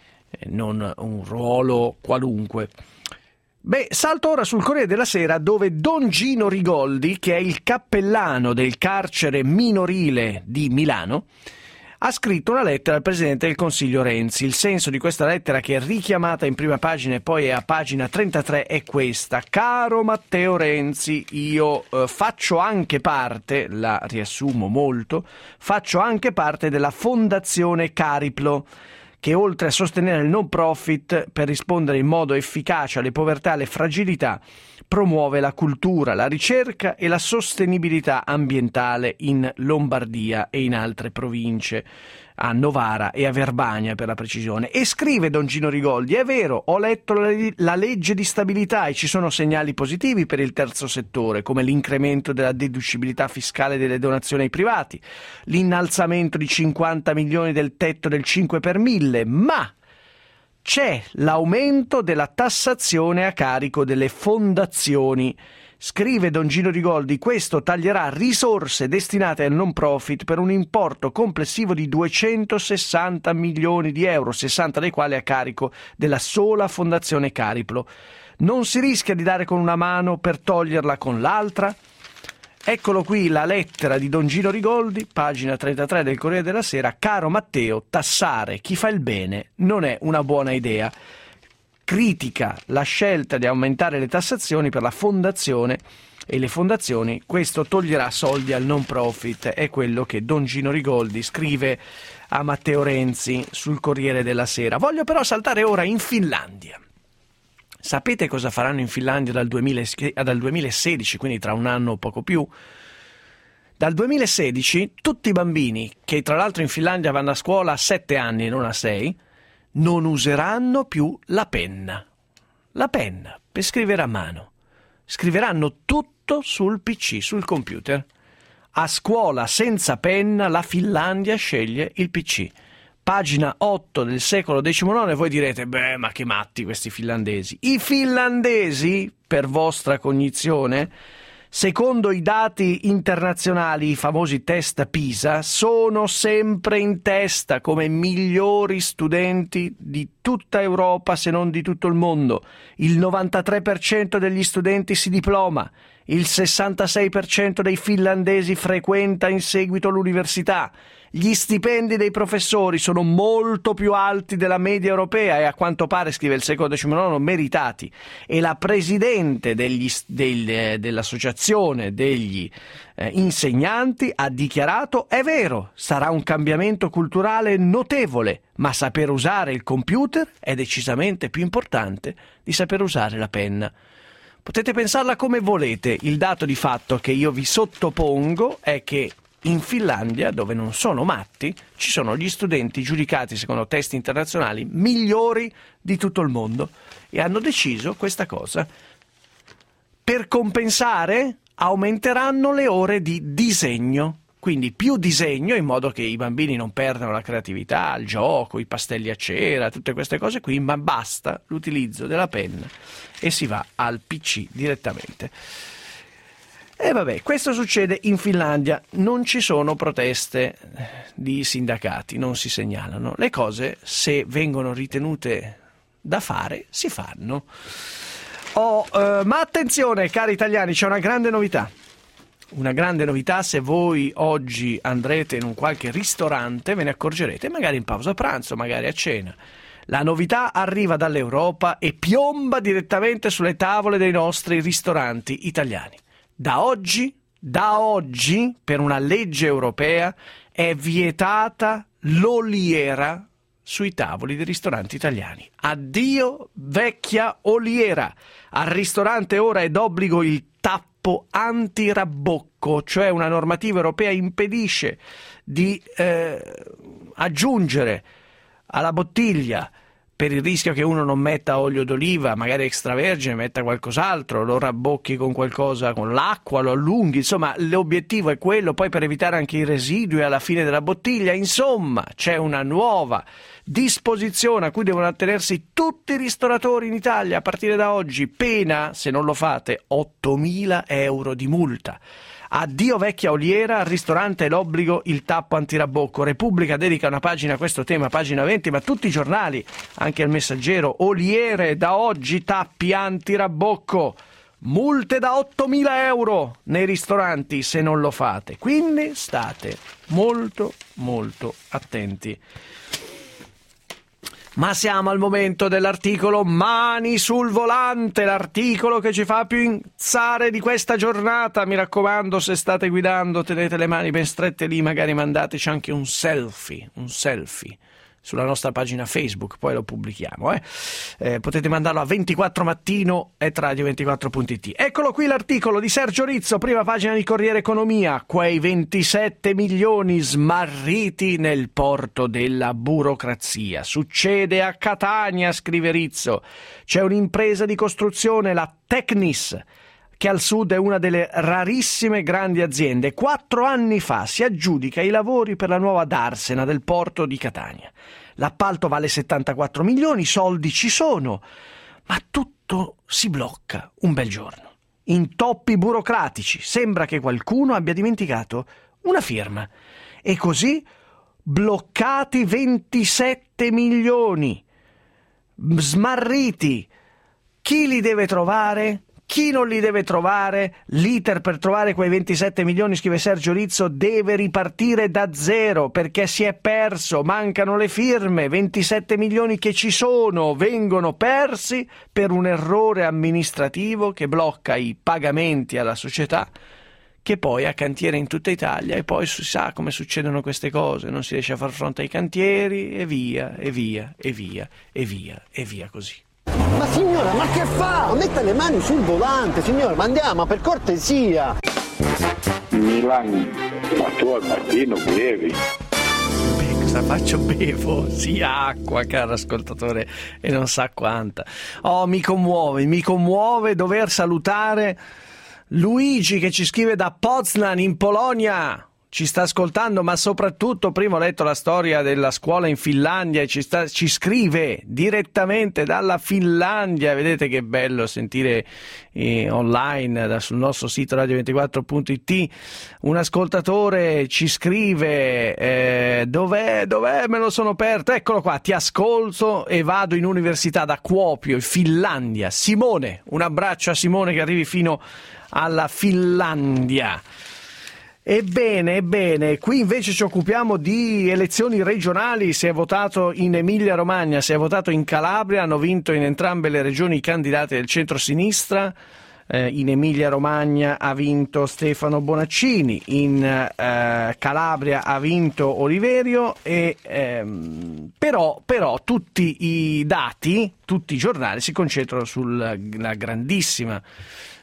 non un ruolo qualunque. Beh, salto ora sul Corriere della Sera, dove Don Gino Rigoldi, che è il cappellano del carcere minorile di Milano, ha scritto una lettera al Presidente del Consiglio Renzi. Il senso di questa lettera, che è richiamata in prima pagina e poi è a pagina 33, è questa: caro Matteo Renzi, io faccio anche parte, la riassumo molto, faccio anche parte della Fondazione Cariplo, che oltre a sostenere il non profit per rispondere in modo efficace alle povertà e alle fragilità, promuove la cultura, la ricerca e la sostenibilità ambientale in Lombardia e in altre province, a Novara e a Verbania per la precisione. E scrive Don Gino Rigoldi: è vero, ho letto la legge di stabilità e ci sono segnali positivi per il terzo settore, come l'incremento della deducibilità fiscale delle donazioni ai privati, l'innalzamento di 50 milioni del tetto del 5 per 1000, ma c'è l'aumento della tassazione a carico delle fondazioni. Scrive Don Gino Rigoldi: questo taglierà risorse destinate al non profit per un importo complessivo di 260 milioni di euro, 60 dei quali a carico della sola Fondazione Cariplo. Non si rischia di dare con una mano per toglierla con l'altra? Eccolo qui la lettera di Don Gino Rigoldi, pagina 33 del Corriere della Sera. Caro Matteo, tassare chi fa il bene non è una buona idea. Critica la scelta di aumentare le tassazioni per la fondazione e le fondazioni, questo toglierà soldi al non profit, è quello che Don Gino Rigoldi scrive a Matteo Renzi sul Corriere della Sera. Voglio però saltare ora in Finlandia. Sapete cosa faranno in Finlandia dal 2016, quindi tra un anno o poco più? Dal 2016 tutti i bambini, che tra l'altro in Finlandia vanno a scuola a 7 anni e non a 6, non useranno più la penna. La penna per scrivere a mano. Scriveranno tutto sul PC, sul computer. A scuola senza penna la Finlandia sceglie il PC. Pagina 8 del secolo XIX, voi direte: beh, ma che matti questi finlandesi. I finlandesi, per vostra cognizione, secondo i dati internazionali, i famosi test PISA, sono sempre in testa come migliori studenti di tutta Europa, se non di tutto il mondo. Il 93% degli studenti si diploma, il 66% dei finlandesi frequenta in seguito l'università. Gli stipendi dei professori sono molto più alti della media europea e a quanto pare, scrive il secolo XIX, meritati. E la presidente dell'associazione degli insegnanti ha dichiarato: è vero, sarà un cambiamento culturale notevole, ma saper usare il computer è decisamente più importante di saper usare la penna. Potete pensarla come volete, il dato di fatto che io vi sottopongo è che in Finlandia, dove non sono matti, ci sono gli studenti giudicati secondo test internazionali migliori di tutto il mondo, e hanno deciso questa cosa. Per compensare aumenteranno le ore di disegno, quindi più disegno, in modo che i bambini non perdano la creatività, il gioco, i pastelli a cera, tutte queste cose qui, ma basta l'utilizzo della penna e si va al PC direttamente. E vabbè, questo succede in Finlandia, non ci sono proteste di sindacati, non si segnalano. Le cose, se vengono ritenute da fare, si fanno. Ma attenzione, cari italiani, c'è una grande novità. Una grande novità, se voi oggi andrete in un qualche ristorante, ve ne accorgerete, magari in pausa pranzo, magari a cena. La novità arriva dall'Europa e piomba direttamente sulle tavole dei nostri ristoranti italiani. Da oggi, per una legge europea, è vietata l'oliera sui tavoli dei ristoranti italiani. Addio vecchia oliera. Al ristorante ora è d'obbligo il tappo antirabocco, cioè una normativa europea impedisce di aggiungere alla bottiglia, per il rischio che uno non metta olio d'oliva, magari extravergine, metta qualcos'altro, lo rabbocchi con qualcosa, con l'acqua, lo allunghi, insomma l'obiettivo è quello, poi per evitare anche i residui alla fine della bottiglia. Insomma, c'è una nuova disposizione a cui devono attenersi tutti i ristoratori in Italia a partire da oggi, pena, se non lo fate, 8.000 euro di multa. Addio vecchia oliera, al ristorante è l'obbligo il tappo antirabocco. Repubblica dedica una pagina a questo tema, pagina 20, ma tutti i giornali, anche il Messaggero, oliere, da oggi tappi antirabocco, multe da 8.000 euro nei ristoranti se non lo fate. Quindi state molto molto attenti. Ma siamo al momento dell'articolo Mani sul volante, l'articolo che ci fa più incazzare di questa giornata. Mi raccomando, se state guidando tenete le mani ben strette lì, magari mandateci anche un selfie sulla nostra pagina Facebook, poi lo pubblichiamo. Potete mandarlo a 24mattino@radio24.it. Eccolo qui l'articolo di Sergio Rizzo, prima pagina di Corriere Economia. Quei 27 milioni smarriti nel porto della burocrazia. Succede a Catania, scrive Rizzo. C'è un'impresa di costruzione, la Tecnis, che al sud è una delle rarissime grandi aziende. 4 anni fa si aggiudica i lavori per la nuova darsena del porto di Catania. L'appalto vale 74 milioni, i soldi ci sono, ma tutto si blocca un bel giorno. Intoppi burocratici, sembra che qualcuno abbia dimenticato una firma. E così bloccati 27 milioni, smarriti. Chi li deve trovare? Chi non li deve trovare? L'iter per trovare quei 27 milioni, scrive Sergio Rizzo, deve ripartire da zero, perché si è perso, mancano le firme, 27 milioni che ci sono, vengono persi per un errore amministrativo che blocca i pagamenti alla società, che poi ha cantiere in tutta Italia, e poi si sa come succedono queste cose, non si riesce a far fronte ai cantieri, e via, e via, e via, e via, e via così. Ma signora, ma che fa? Metta le mani sul volante, signora, ma andiamo, per cortesia. Milan, ma tu al mattino bevi? Cosa faccio? Bevo? Sì, acqua, caro ascoltatore, e non sa quanta. Oh, mi commuove dover salutare Luigi, che ci scrive da Poznań in Polonia. Ci sta ascoltando, ma soprattutto prima ho letto la storia della scuola in Finlandia e ci scrive direttamente dalla Finlandia. Vedete che bello sentire online sul nostro sito radio24.it. Un ascoltatore ci scrive dov'è? Me lo sono perso. Eccolo qua, ti ascolto e vado in università da Kuopio, in Finlandia. Simone, un abbraccio a Simone che arrivi fino alla Finlandia. Ebbene, qui invece ci occupiamo di elezioni regionali. Si è votato in Emilia-Romagna, si è votato in Calabria, hanno vinto in entrambe le regioni i candidati del centro-sinistra. In Emilia-Romagna ha vinto Stefano Bonaccini, in Calabria ha vinto Oliverio, però tutti i dati, tutti i giornali si concentrano sulla grandissima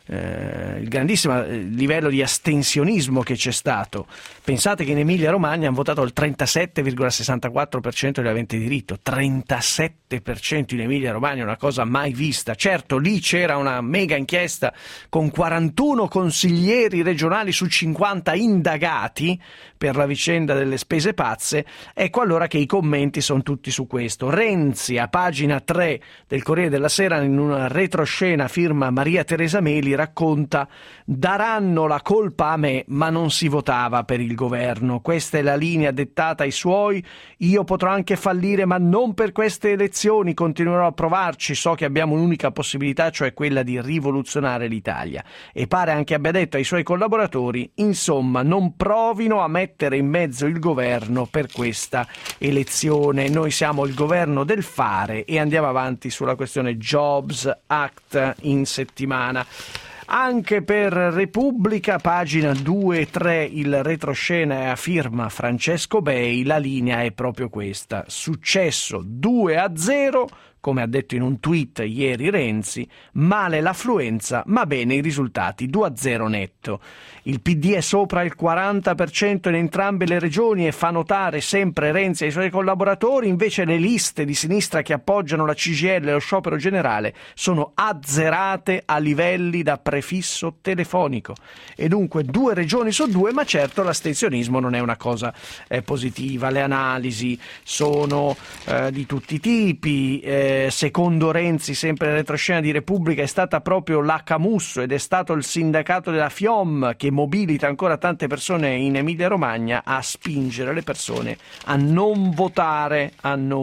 il grandissimo livello di astensionismo che c'è stato. Pensate che in Emilia-Romagna hanno votato il 37,64% degli aventi diritto. 37% in Emilia-Romagna, una cosa mai vista. Certo, lì c'era una mega inchiesta con 41 consiglieri regionali su 50 indagati per la vicenda delle spese pazze. Ecco allora che i commenti sono tutti su questo. Renzi, a pagina 3 del Corriere della Sera, in una retroscena firma Maria Teresa Meli, racconta: daranno la colpa a me, ma non si votava per il governo. Questa è la linea dettata ai suoi. Io potrò anche fallire, ma non per queste elezioni. Continuerò a provarci. So che abbiamo un'unica possibilità, cioè quella di rivoluzionare l'Italia. E pare anche abbia detto ai suoi collaboratori: insomma, non provino a mettere in mezzo il governo per questa elezione. Noi siamo il governo del fare e andiamo avanti sulla questione Jobs Act in settimana. Anche per Repubblica, pagina 2 e 3, il retroscena è a firma Francesco Bei. La linea è proprio questa: successo 2-0, come ha detto in un tweet ieri Renzi, male l'affluenza ma bene i risultati, 2-0 netto. Il PD è sopra il 40% in entrambe le regioni e fa notare sempre Renzi ai suoi collaboratori. Invece le liste di sinistra che appoggiano la CGIL e lo sciopero generale sono azzerate a livelli da prefisso telefonico. E dunque 2 regioni su 2, ma certo l'astensionismo non è una cosa positiva. Le analisi sono di tutti i tipi. Secondo Renzi, sempre in retroscena di Repubblica, è stata proprio la Camusso ed è stato il sindacato della FIOM che mobilita ancora tante persone in Emilia-Romagna a spingere le persone a non votare.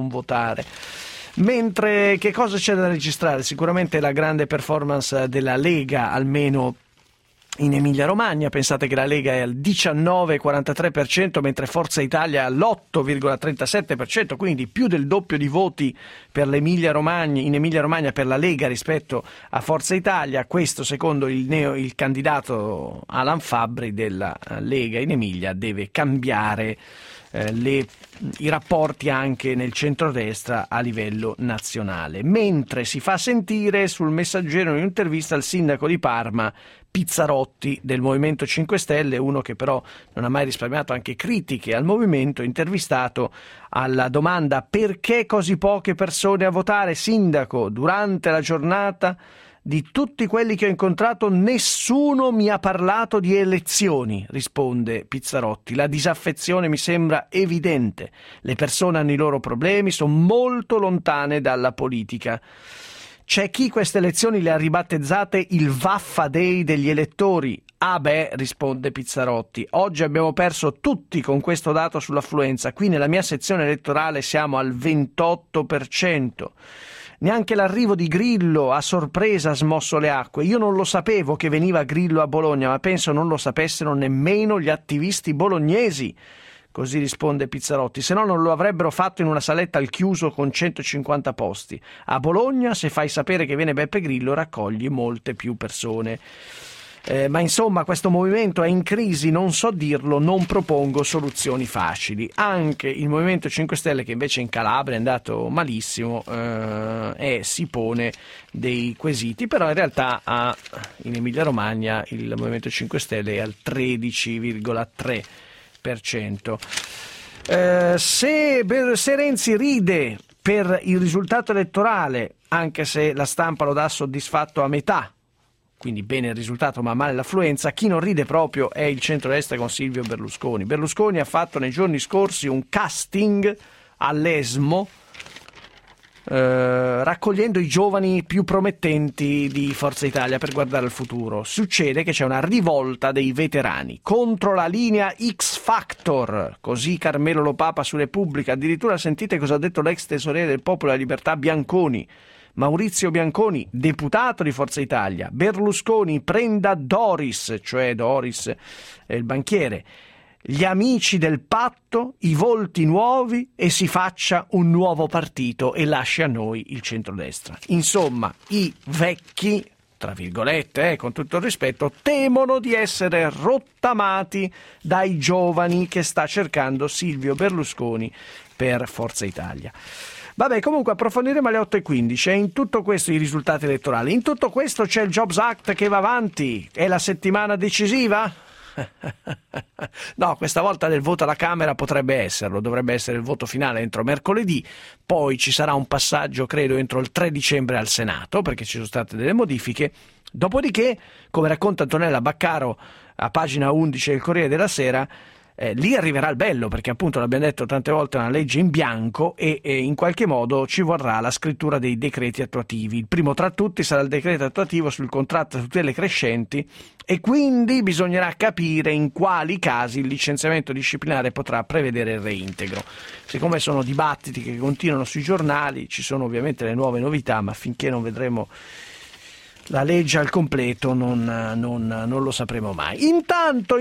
Mentre che cosa c'è da registrare? Sicuramente la grande performance della Lega, almeno in Emilia-Romagna. Pensate che la Lega è al 19,43%, mentre Forza Italia è all'8,37%, quindi più del doppio di voti per l'Emilia-Romagna, in Emilia-Romagna per la Lega rispetto a Forza Italia. Questo secondo il candidato Alan Fabbri della Lega in Emilia deve cambiare i rapporti anche nel centrodestra a livello nazionale. Mentre si fa sentire sul Messaggero in un'intervista al sindaco di Parma Pizzarotti del Movimento 5 Stelle, uno che però non ha mai risparmiato anche critiche al movimento, intervistato alla domanda: perché così poche persone a votare, sindaco? Durante la giornata di tutti quelli che ho incontrato nessuno mi ha parlato di elezioni, risponde Pizzarotti. La disaffezione mi sembra evidente. Le persone hanno i loro problemi, sono molto lontane dalla politica. C'è chi queste elezioni le ha ribattezzate il Vaffa Day degli elettori. Ah beh, risponde Pizzarotti, oggi abbiamo perso tutti con questo dato sull'affluenza. Qui nella mia sezione elettorale siamo al 28%. Neanche l'arrivo di Grillo a sorpresa ha smosso le acque. Io non lo sapevo che veniva Grillo a Bologna, ma penso non lo sapessero nemmeno gli attivisti bolognesi. Così risponde Pizzarotti, se no non lo avrebbero fatto in una saletta al chiuso con 150 posti. A Bologna, se fai sapere che viene Beppe Grillo, raccogli molte più persone. Ma insomma questo movimento è in crisi, non so dirlo, non propongo soluzioni facili. Anche il Movimento 5 Stelle, che invece in Calabria è andato malissimo, si pone dei quesiti, però in realtà in Emilia Romagna il Movimento 5 Stelle è al 13,3%. Se Renzi ride per il risultato elettorale, anche se la stampa lo dà soddisfatto a metà, quindi bene il risultato ma male l'affluenza, chi non ride proprio è il centrodestra con Silvio Berlusconi. Berlusconi ha fatto nei giorni scorsi un casting all'ESMO, raccogliendo i giovani più promettenti di Forza Italia per guardare al futuro. Succede che c'è una rivolta dei veterani contro la linea X Factor, così Carmelo Lopapa su Repubblica. Addirittura sentite cosa ha detto l'ex tesoriere del Popolo e della Libertà Bianconi, Maurizio Bianconi, deputato di Forza Italia. Berlusconi prenda Doris, cioè Doris il banchiere, gli amici del patto, i volti nuovi, e si faccia un nuovo partito e lasci a noi il centrodestra. Insomma, i vecchi, tra virgolette, con tutto il rispetto, temono di essere rottamati dai giovani che sta cercando Silvio Berlusconi per Forza Italia. Vabbè, comunque approfondiremo alle 8:15. E in tutto questo i risultati elettorali. In tutto questo c'è il Jobs Act che va avanti. È la settimana decisiva? No, questa volta del voto alla Camera potrebbe esserlo, dovrebbe essere il voto finale entro mercoledì, poi ci sarà un passaggio credo entro il 3 dicembre al Senato perché ci sono state delle modifiche, dopodiché, come racconta Antonella Baccaro a pagina 11 del Corriere della Sera, lì arriverà il bello, perché appunto l'abbiamo detto tante volte, è una legge in bianco e in qualche modo ci vorrà la scrittura dei decreti attuativi. Il primo tra tutti sarà il decreto attuativo sul contratto a tutele crescenti e quindi bisognerà capire in quali casi il licenziamento disciplinare potrà prevedere il reintegro. Siccome sono dibattiti che continuano sui giornali, ci sono ovviamente le nuove novità, ma finché non vedremo la legge al completo non lo sapremo mai. Intanto,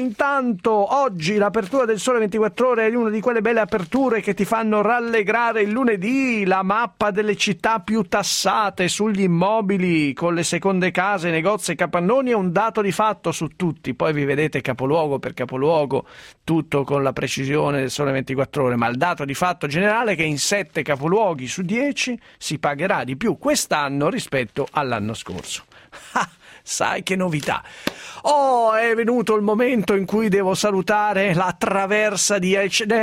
oggi l'apertura del Sole 24 Ore è una di quelle belle aperture che ti fanno rallegrare il lunedì, la mappa delle città più tassate sugli immobili, con le seconde case, negozi e capannoni, è un dato di fatto su tutti. Poi vi vedete capoluogo per capoluogo, tutto con la precisione del Sole 24 Ore, ma il dato di fatto generale è che in 7 capoluoghi su 10 si pagherà di più quest'anno rispetto all'anno scorso. Ah, sai che novità! Oh, è venuto il momento in cui devo salutare la traversa di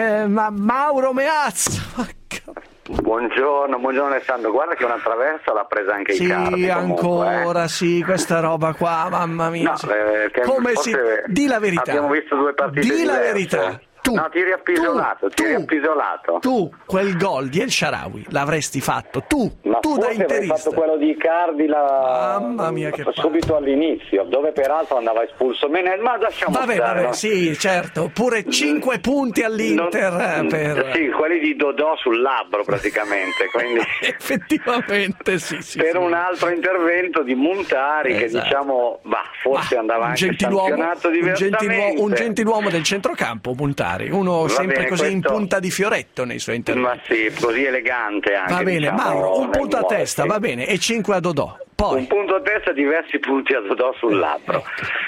Mauro Meazza. Buongiorno Alessandro, guarda che una traversa l'ha presa anche Icardi. Sì, ancora, sì, questa roba qua, mamma mia. No, come di la verità. Abbiamo visto 2 partite di diverse. La verità. Ti eri appisolato. Tu quel gol di El Shaarawy l'avresti fatto tu da interista. Hai fatto quello di Icardi mamma mia, che subito all'inizio, dove peraltro andava espulso Menez, ma lasciamo stare. Vabbè, sì, certo, pure 5 punti all'Inter sì, quelli di Dodò sul labbro praticamente, quindi effettivamente sì. Per un altro intervento di Montari, esatto, che diciamo forse andava anche sanzionato diversamente. Un gentiluomo del centrocampo, Montari. Uno sempre bene, così in punta di fioretto nei suoi interventi. Ma sì, così elegante anche. Va bene, diciamo, Mauro, un punto a testa, sì, va bene, e 5 a Dodò. Poi un punto a testa, diversi punti a Dodò sul labbro.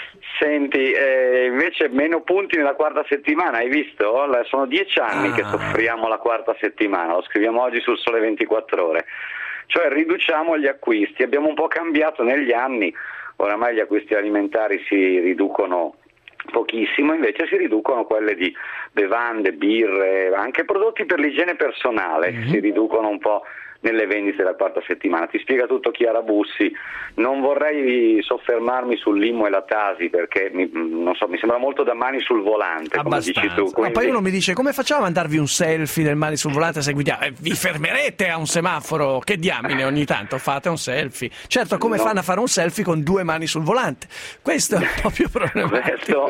Senti, invece meno punti nella quarta settimana, hai visto? Sono 10 anni che soffriamo la quarta settimana, lo scriviamo oggi sul Sole 24 Ore. Cioè riduciamo gli acquisti, abbiamo un po' cambiato negli anni, oramai gli acquisti alimentari si riducono pochissimo, invece si riducono quelle di bevande, birre, anche prodotti per l'igiene personale, si riducono un po' nelle vendite della quarta settimana. Ti spiega tutto Chiara Bussi. Non vorrei soffermarmi sull'Immo e la Tasi perché mi sembra molto da mani sul volante, come dici tu. Quindi... Ma poi uno mi dice: come facciamo a mandarvi un selfie del mani sul volante se guidiamo? Vi fermerete a un semaforo? Che diamine, ogni tanto fate un selfie. Certo, come fanno a fare un selfie con 2 mani sul volante? Questo è un po' più problematico.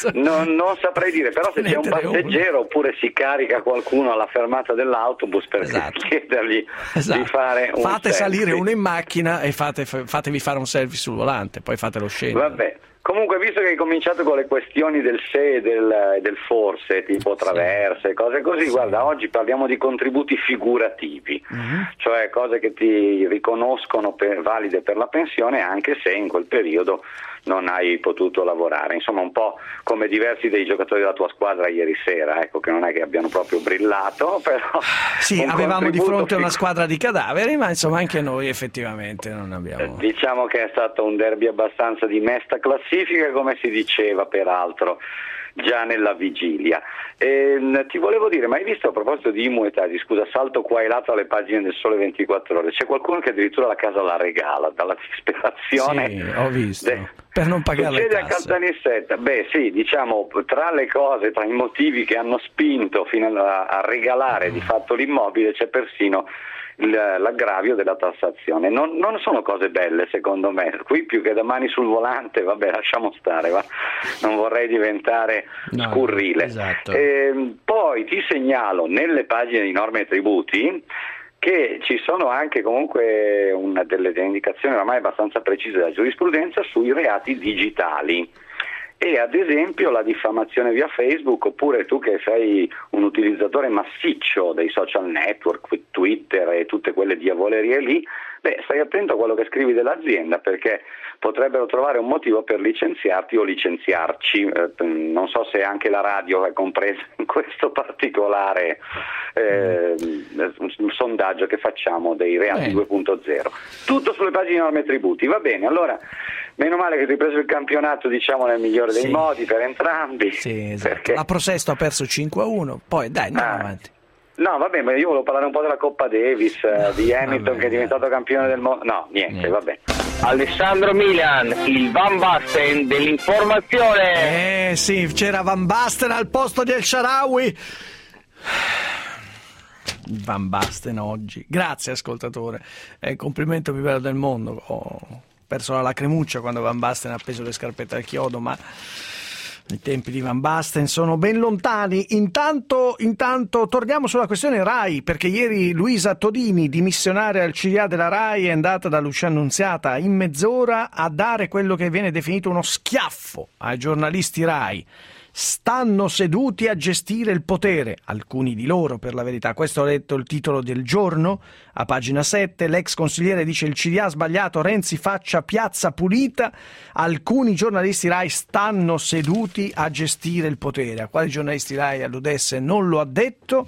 Non saprei dire, però se c'è un passeggero oppure si carica qualcuno alla fermata dell'autobus per chiedergli di fare un fate selfie. Salire uno in macchina e fatevi fare un selfie sul volante, poi fatelo scendere. Vabbè. Comunque, visto che hai cominciato con le questioni del se e del forse, tipo traverse, cose così, guarda, oggi parliamo di contributi figurativi, cioè cose che ti riconoscono valide per la pensione anche se in quel periodo non hai potuto lavorare. Insomma, un po' come diversi dei giocatori della tua squadra ieri sera, ecco, che non è che abbiano proprio brillato, però... Sì, avevamo di fronte una squadra di cadaveri, ma insomma anche noi effettivamente non abbiamo... Diciamo che è stato un derby abbastanza di mesta classifica, come si diceva peraltro già nella vigilia. Ti volevo dire, ma hai visto, a proposito di Immo e Tasi, scusa, salto qua e là tra le pagine del Sole 24 Ore, c'è qualcuno che addirittura la casa la regala dalla disperazione. Sì, ho visto. Per non pagare le tasse. Succede a Caltanissetta. Beh sì, diciamo, tra le cose, tra i motivi che hanno spinto fino a regalare di fatto l'immobile c'è persino l'aggravio della tassazione. Non sono cose belle secondo me, qui più che da mani sul volante, vabbè, lasciamo stare, non vorrei diventare scurrile. Esatto. Poi ti segnalo nelle pagine di norme e tributi che ci sono anche comunque delle indicazioni oramai abbastanza precise della giurisprudenza sui reati digitali. E ad esempio la diffamazione via Facebook, oppure tu che sei un utilizzatore massiccio dei social network, Twitter e tutte quelle diavolerie lì, stai attento a quello che scrivi dell'azienda, perché potrebbero trovare un motivo per licenziarti o licenziarci. Non so se anche la radio è compresa in questo particolare un sondaggio che facciamo dei reati 2.0. Tutto sulle pagine norme e tributi, va bene. Allora, meno male che hai ripreso il campionato, diciamo, nel migliore dei modi per entrambi. Sì, esatto. La Prosesto ha perso 5-1, poi dai, andiamo avanti. No, vabbè, ma io volevo parlare un po' della Coppa Davis, di Hamilton che è diventato campione del mondo. No, niente, vabbè. Alessandro Milan, il Van Basten dell'informazione. Sì, c'era Van Basten al posto di El Shaarawy. Van Basten oggi. Grazie ascoltatore, è il complimento più bello del mondo. Ho perso la lacrimuccia quando Van Basten ha appeso le scarpette al chiodo, ma i tempi di Van Basten sono ben lontani. Intanto torniamo sulla questione Rai, perché ieri Luisa Todini, dimissionaria al CDA della Rai, è andata da Lucia Annunziata in mezz'ora a dare quello che viene definito uno schiaffo ai giornalisti Rai. Stanno seduti a gestire il potere, alcuni di loro per la verità. Questo ho letto il titolo del Giorno, a pagina 7, l'ex consigliere dice il CDA ha sbagliato, Renzi faccia piazza pulita, alcuni giornalisti Rai stanno seduti a gestire il potere. A quali giornalisti Rai alludesse non lo ha detto.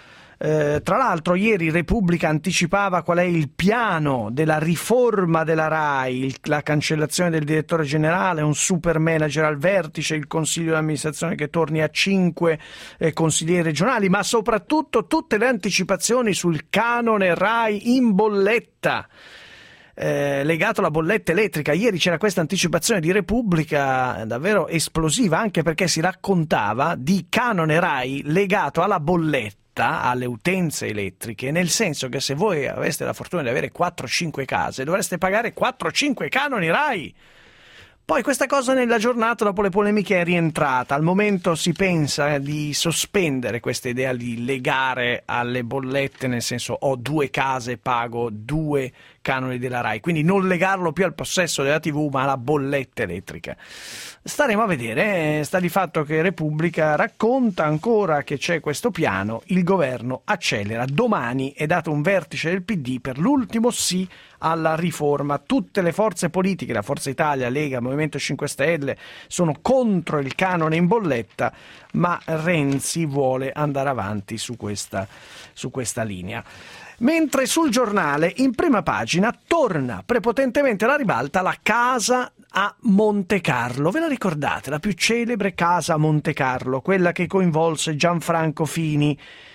Tra l'altro ieri Repubblica anticipava qual è il piano della riforma della Rai, la cancellazione del direttore generale, un super manager al vertice, il consiglio di amministrazione che torni a 5 consiglieri regionali, ma soprattutto tutte le anticipazioni sul canone Rai in bolletta. Legato alla bolletta elettrica. Ieri c'era questa anticipazione di Repubblica davvero esplosiva, anche perché si raccontava di canone Rai legato alla bolletta, alle utenze elettriche, nel senso che se voi aveste la fortuna di avere 4-5 case dovreste pagare 4-5 canoni Rai. Poi questa cosa nella giornata dopo le polemiche è rientrata. Al momento si pensa di sospendere questa idea di legare alle bollette, nel senso ho 2 case e pago 2 canoni della Rai, quindi non legarlo più al possesso della TV ma alla bolletta elettrica. Staremo a vedere. Sta di fatto che Repubblica racconta ancora che c'è questo piano, il governo accelera. Domani è dato un vertice del PD per l'ultimo sì alla riforma. Tutte le forze politiche, la Forza Italia, Lega, Movimento 5 Stelle, sono contro il canone in bolletta, ma Renzi vuole andare avanti su questa linea. Mentre sul Giornale, in prima pagina, torna prepotentemente alla ribalta la casa a Monte Carlo. Ve la ricordate? La più celebre casa a Monte Carlo, quella che coinvolse Gianfranco Fini,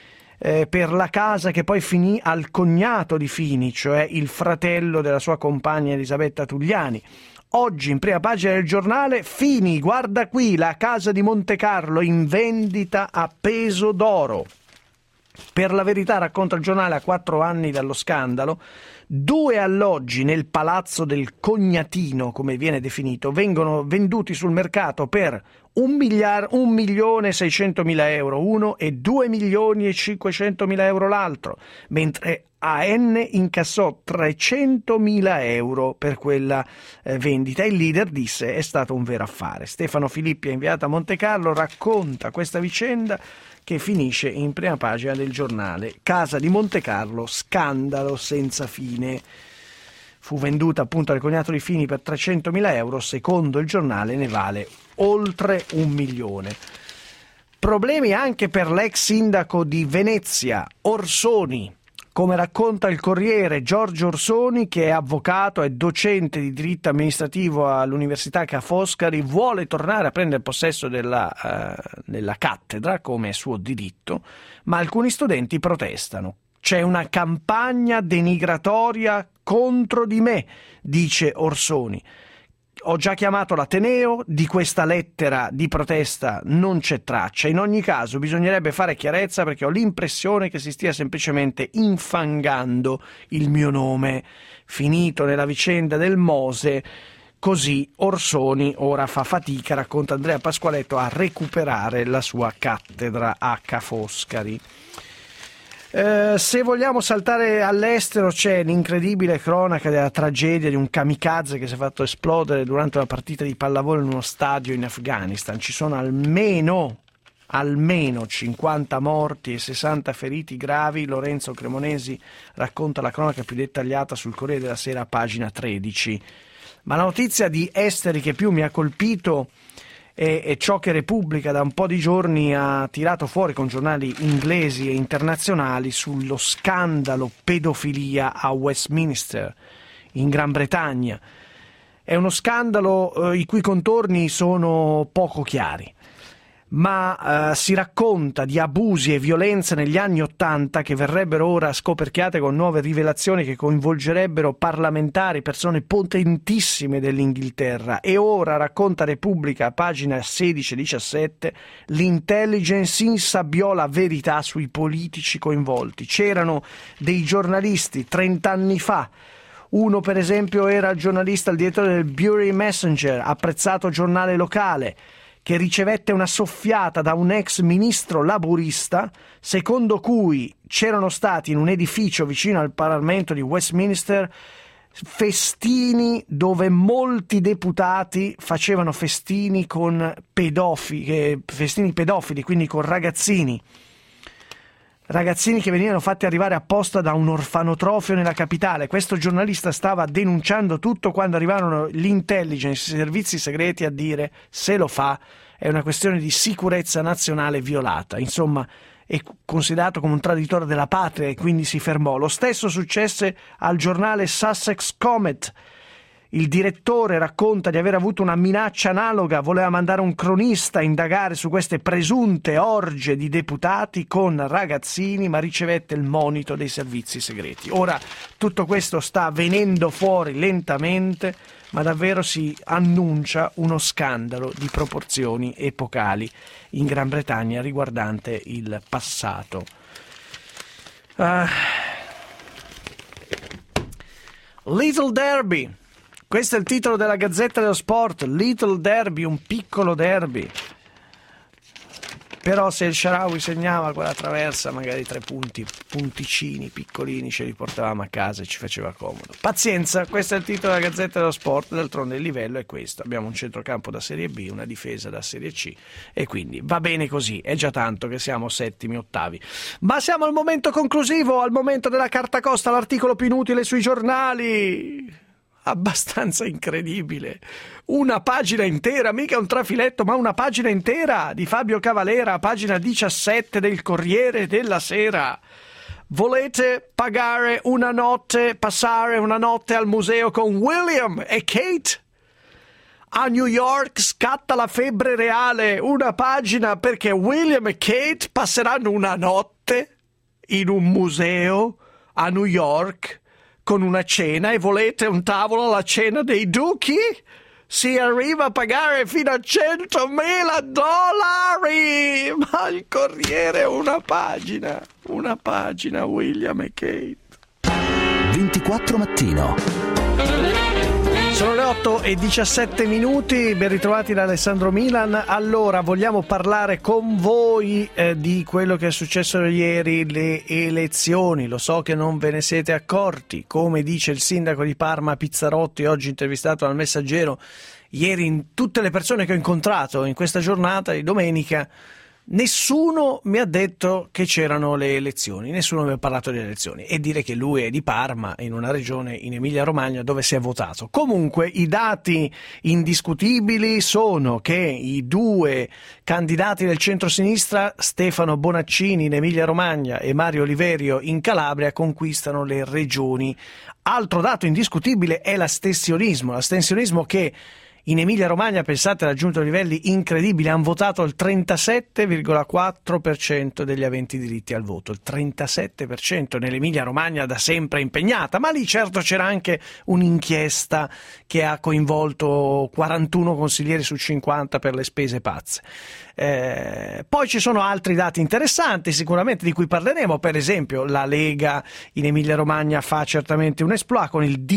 per la casa che poi finì al cognato di Fini, cioè il fratello della sua compagna Elisabetta Tugliani. Oggi in prima pagina del Giornale, Fini, guarda qui, la casa di Monte Carlo in vendita a peso d'oro. Per la Verità racconta il giornale a 4 anni dallo scandalo, 2 alloggi nel palazzo del cognatino, come viene definito, vengono venduti sul mercato per 1.600.000 euro uno e 2.500.000 euro l'altro, mentre AN incassò 300.000 euro per quella vendita. Il leader disse è stato un vero affare. Stefano Filippi, inviato a Monte Carlo, racconta questa vicenda che finisce in prima pagina del Giornale. Casa di Monte Carlo, scandalo senza fine. Fu venduta appunto al cognato di Fini per 300.000 euro, secondo il giornale ne vale oltre 1 milione. Problemi anche per l'ex sindaco di Venezia, Orsoni. Come racconta il Corriere, Giorgio Orsoni, che è avvocato, è docente di diritto amministrativo all'Università Ca' Foscari, vuole tornare a prendere possesso della cattedra, come è suo diritto, ma alcuni studenti protestano. C'è una campagna denigratoria contro di me, dice Orsoni. Ho già chiamato l'Ateneo, di questa lettera di protesta non c'è traccia. In ogni caso bisognerebbe fare chiarezza perché ho l'impressione che si stia semplicemente infangando il mio nome. Finito nella vicenda del Mose, così Orsoni ora fa fatica, racconta Andrea Pasqualetto, a recuperare la sua cattedra a Ca' Foscari. Se vogliamo saltare all'estero, c'è l'incredibile cronaca della tragedia di un kamikaze che si è fatto esplodere durante una partita di pallavolo in uno stadio in Afghanistan. Ci sono almeno 50 morti e 60 feriti gravi. Lorenzo Cremonesi racconta la cronaca più dettagliata sul Corriere della Sera, pagina 13. Ma la notizia di esteri che più mi ha colpito è ciò che Repubblica da un po' di giorni ha tirato fuori con giornali inglesi e internazionali sullo scandalo pedofilia a Westminster, in Gran Bretagna. È uno scandalo i cui contorni sono poco chiari, ma si racconta di abusi e violenze negli anni '80 che verrebbero ora scoperchiate con nuove rivelazioni che coinvolgerebbero parlamentari, persone potentissime dell'Inghilterra. E ora, racconta Repubblica, pagina 16-17, l'intelligence insabbiò la verità sui politici coinvolti. C'erano dei giornalisti 30 anni fa. Uno, per esempio, era il giornalista, il direttore del Bury Messenger, apprezzato giornale locale, che ricevette una soffiata da un ex ministro laburista, secondo cui c'erano stati in un edificio vicino al Parlamento di Westminster festini dove molti deputati facevano festini con festini pedofili, quindi con ragazzini che venivano fatti arrivare apposta da un orfanotrofio nella capitale. Questo giornalista stava denunciando tutto quando arrivarono l'intelligence, i servizi segreti, a dire: se lo fa è una questione di sicurezza nazionale violata. Insomma, è considerato come un traditore della patria e quindi si fermò. Lo stesso successe al giornale Sussex Comet. Il direttore racconta di aver avuto una minaccia analoga, voleva mandare un cronista a indagare su queste presunte orge di deputati con ragazzini, ma ricevette il monito dei servizi segreti. Ora tutto questo sta venendo fuori lentamente, ma davvero si annuncia uno scandalo di proporzioni epocali in Gran Bretagna riguardante il passato. Little Derby. Questo è il titolo della Gazzetta dello Sport, Little Derby, un piccolo derby. Però se il Shaarawy segnava quella traversa, magari 3 punticini piccolini ce li portavamo a casa e ci faceva comodo. Pazienza, questo è il titolo della Gazzetta dello Sport, d'altronde il livello è questo. Abbiamo un centrocampo da Serie B, una difesa da Serie C e quindi va bene così, è già tanto che siamo settimi, ottavi. Ma siamo al momento conclusivo, al momento della carta costa, l'articolo più inutile sui giornali. Abbastanza incredibile, una pagina intera, mica un trafiletto, ma una pagina intera di Fabio Cavalera, pagina 17 del Corriere della Sera. Volete passare una notte al museo con William e Kate? A New York scatta la febbre reale, una pagina perché William e Kate passeranno una notte in un museo a New York con una cena. E volete un tavolo alla cena dei duchi? Si arriva a pagare fino a $100.000! Ma il Corriere è una pagina, William e Kate. 24 Mattino. Sono le 8:17, ben ritrovati da Alessandro Milan. Allora, vogliamo parlare con voi di quello che è successo ieri, le elezioni. Lo so che non ve ne siete accorti, come dice il sindaco di Parma Pizzarotti, oggi intervistato dal Messaggero. Ieri, in tutte le persone che ho incontrato in questa giornata di domenica, nessuno mi ha detto che c'erano le elezioni, nessuno mi ha parlato delle elezioni, e dire che lui è di Parma, in una regione in Emilia-Romagna dove si è votato. Comunque i dati indiscutibili sono che i 2 candidati del centro-sinistra, Stefano Bonaccini in Emilia-Romagna e Mario Oliverio in Calabria, conquistano le regioni. Altro dato indiscutibile è l'astensionismo che in Emilia-Romagna, pensate, ha raggiunto livelli incredibili, hanno votato il 37,4% degli aventi diritti al voto, il 37% nell'Emilia-Romagna da sempre impegnata, ma lì certo c'era anche un'inchiesta che ha coinvolto 41 consiglieri su 50 per le spese pazze. Poi ci sono altri dati interessanti sicuramente di cui parleremo, per esempio la Lega in Emilia-Romagna fa certamente un exploit con il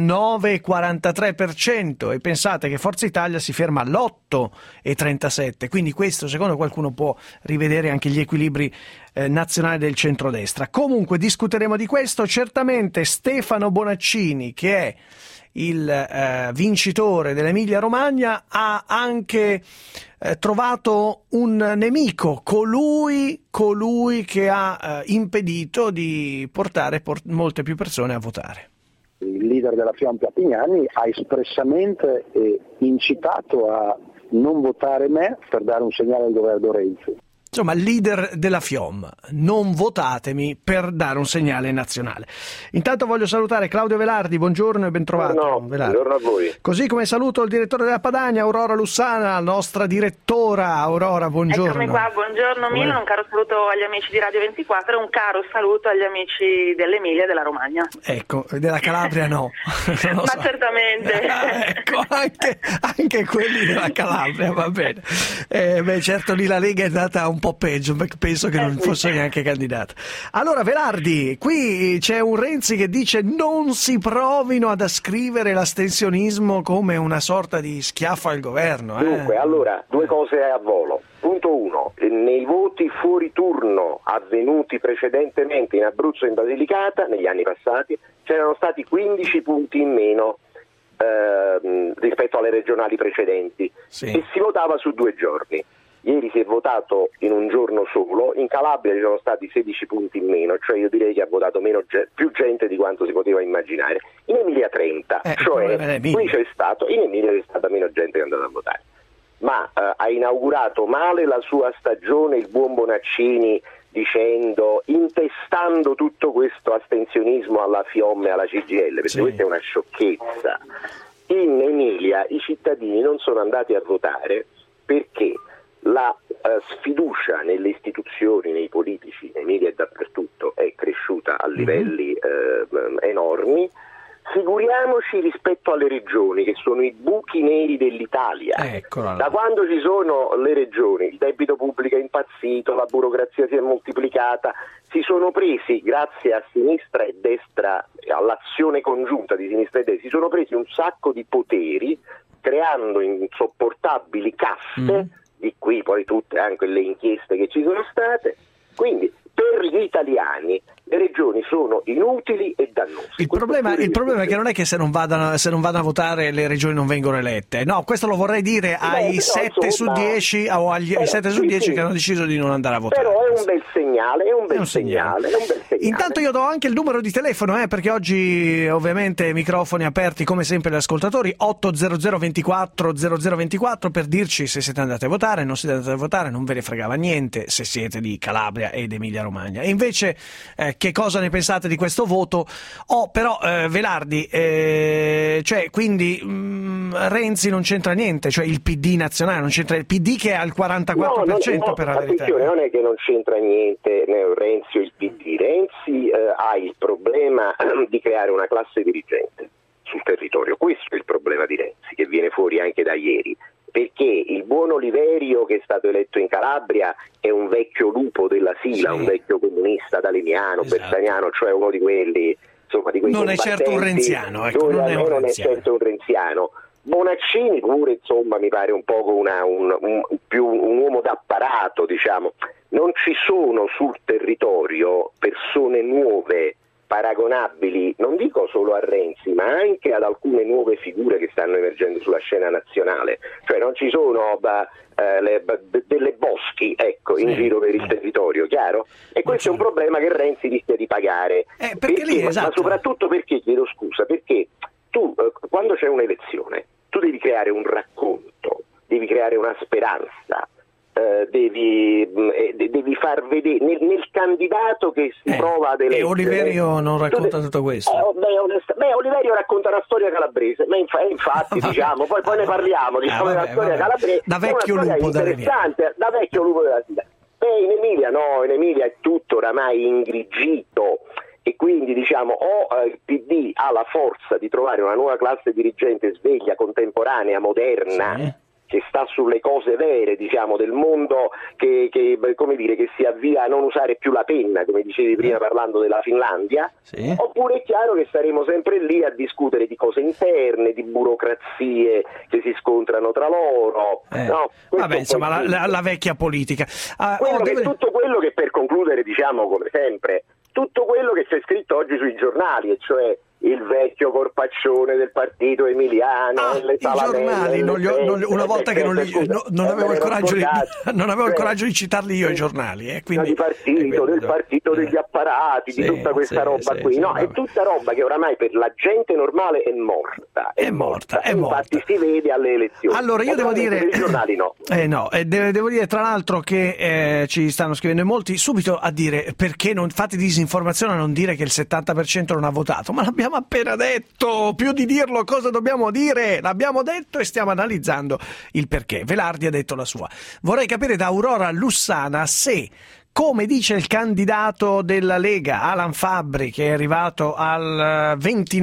19,43% e pensate che Forza Italia si ferma all'8,37%, quindi questo secondo qualcuno può rivedere anche gli equilibri nazionali del centrodestra. Comunque discuteremo di questo. Certamente Stefano Bonaccini, che è il vincitore dell'Emilia Romagna, ha anche trovato un nemico, colui che ha impedito di portare molte più persone a votare. Il leader della FIOM Piapignani ha espressamente incitato a non votare me per dare un segnale al governo Renzi. Insomma, leader della FIOM, non votatemi per dare un segnale nazionale. Intanto voglio salutare Claudio Velardi, buongiorno e ben trovato. Buongiorno a voi. Così come saluto il direttore della Padania, Aurora Lussana, nostra direttora. Aurora, buongiorno. Eccomi qua, buongiorno Milan, un caro saluto agli amici di Radio 24 e un caro saluto agli amici dell'Emilia e della Romagna. Ecco, della Calabria no. Ma so. Certamente. Ecco, anche quelli della Calabria, va bene. Certo lì la Lega è andata un po' peggio, penso che non fosse neanche candidata. Allora Velardi, qui c'è un Renzi che dice non si provino ad ascrivere l'astensionismo come una sorta di schiaffo al governo. Dunque, allora, due cose a volo. Punto 1, nei voti fuori turno avvenuti precedentemente in Abruzzo e in Basilicata, negli anni passati, c'erano stati 15 punti in meno rispetto alle regionali precedenti, e si votava su 2 giorni. Ieri si è votato in un giorno solo, in Calabria ci sono stati 16 punti in meno, cioè io direi che ha votato più gente di quanto si poteva immaginare. In Emilia 30, cioè qui in Emilia c'è stata meno gente che è andata a votare. Ma ha inaugurato male la sua stagione il buon Bonaccini intestando tutto questo astensionismo alla FIOM e alla CGIL, perché questa è una sciocchezza. In Emilia i cittadini non sono andati a votare perché la sfiducia nelle istituzioni, nei politici, in Emilia e dappertutto, è cresciuta a livelli enormi. Figuriamoci rispetto alle regioni, che sono i buchi neri dell'Italia. Da quando ci sono le regioni, il debito pubblico è impazzito, la burocrazia si è moltiplicata, si sono presi, grazie a sinistra e destra, all'azione congiunta di sinistra e destra, si sono presi un sacco di poteri, creando insopportabili caste, di qui poi tutte anche le inchieste che ci sono state. Quindi per gli italiani le regioni sono inutili e dannose. Il problema è che non è che se non vadano a votare le regioni non vengono elette. No, questo lo vorrei dire ai 7 su 10 o agli 7 su 10 che hanno deciso di non andare a votare. Però è un bel segnale, Intanto io do anche il numero di telefono, perché oggi ovviamente microfoni aperti come sempre agli ascoltatori, 800 24 0024, per dirci se siete andati a votare, non siete andati a votare, non ve ne fregava niente se siete di Calabria ed Emilia Romagna. E invece che cosa ne pensate di questo voto? Però Velardi, cioè quindi Renzi non c'entra niente, cioè il PD nazionale non c'entra, il PD che è al 44% per la verità. Non è che non c'entra niente Renzi o il PD. Renzi ha il problema di creare una classe dirigente sul territorio. Questo è il problema di Renzi, che viene fuori anche da ieri. Perché il buon Oliverio, che è stato eletto in Calabria, è un vecchio lupo della Sila, un vecchio comunista dalemiano, bersaniano, cioè uno di quelli, insomma, di quei non è certo un renziano, ecco, non è certo un renziano. Bonaccini pure, insomma, mi pare un poco un uomo d'apparato, diciamo. Non ci sono sul territorio persone nuove paragonabili, non dico solo a Renzi, ma anche ad alcune nuove figure che stanno emergendo sulla scena nazionale. Cioè non ci sono delle Boschi, in giro per il territorio, chiaro? E questo è un problema che Renzi rischia di pagare. Ma soprattutto perché, chiedo scusa, perché tu quando c'è un'elezione tu devi creare un racconto, devi creare una speranza, devi far vedere nel candidato che si prova ad eleggere. E Oliverio non racconta tutto questo? Oliverio racconta una storia calabrese, ma infatti diciamo, poi ne parliamo, della storia calabrese, da vecchio lupo interessante, da vecchio lupo della Sila. In Emilia no, in Emilia è tutto oramai ingrigito. E quindi diciamo il PD ha la forza di trovare una nuova classe dirigente sveglia, contemporanea, moderna, che sta sulle cose vere, diciamo, del mondo, che si avvia a non usare più la penna, come dicevi prima parlando della Finlandia, oppure è chiaro che staremo sempre lì a discutere di cose interne, di burocrazie che si scontrano tra loro. No? Vabbè, insomma, la vecchia politica. Tutto quello che, per concludere, diciamo come sempre, tutto quello che c'è scritto oggi sui giornali, e cioè il vecchio corpaccione del partito emiliano, le i giornali, una volta che non avevo il coraggio di citarli io i giornali, quindi del partito degli apparati, di tutta questa roba qui. No, è tutta roba che oramai per la gente normale è morta. Infatti si vede alle elezioni. Allora io devo dire, per i giornali no. Devo dire tra l'altro che ci stanno scrivendo molti subito a dire perché non fate disinformazione a non dire che il 70% non ha votato, ma l'abbiamo appena detto, più di dirlo cosa dobbiamo dire? L'abbiamo detto e stiamo analizzando il perché. Velardi ha detto la sua. Vorrei capire da Aurora Lussana se, come dice il candidato della Lega Alan Fabbri, che è arrivato al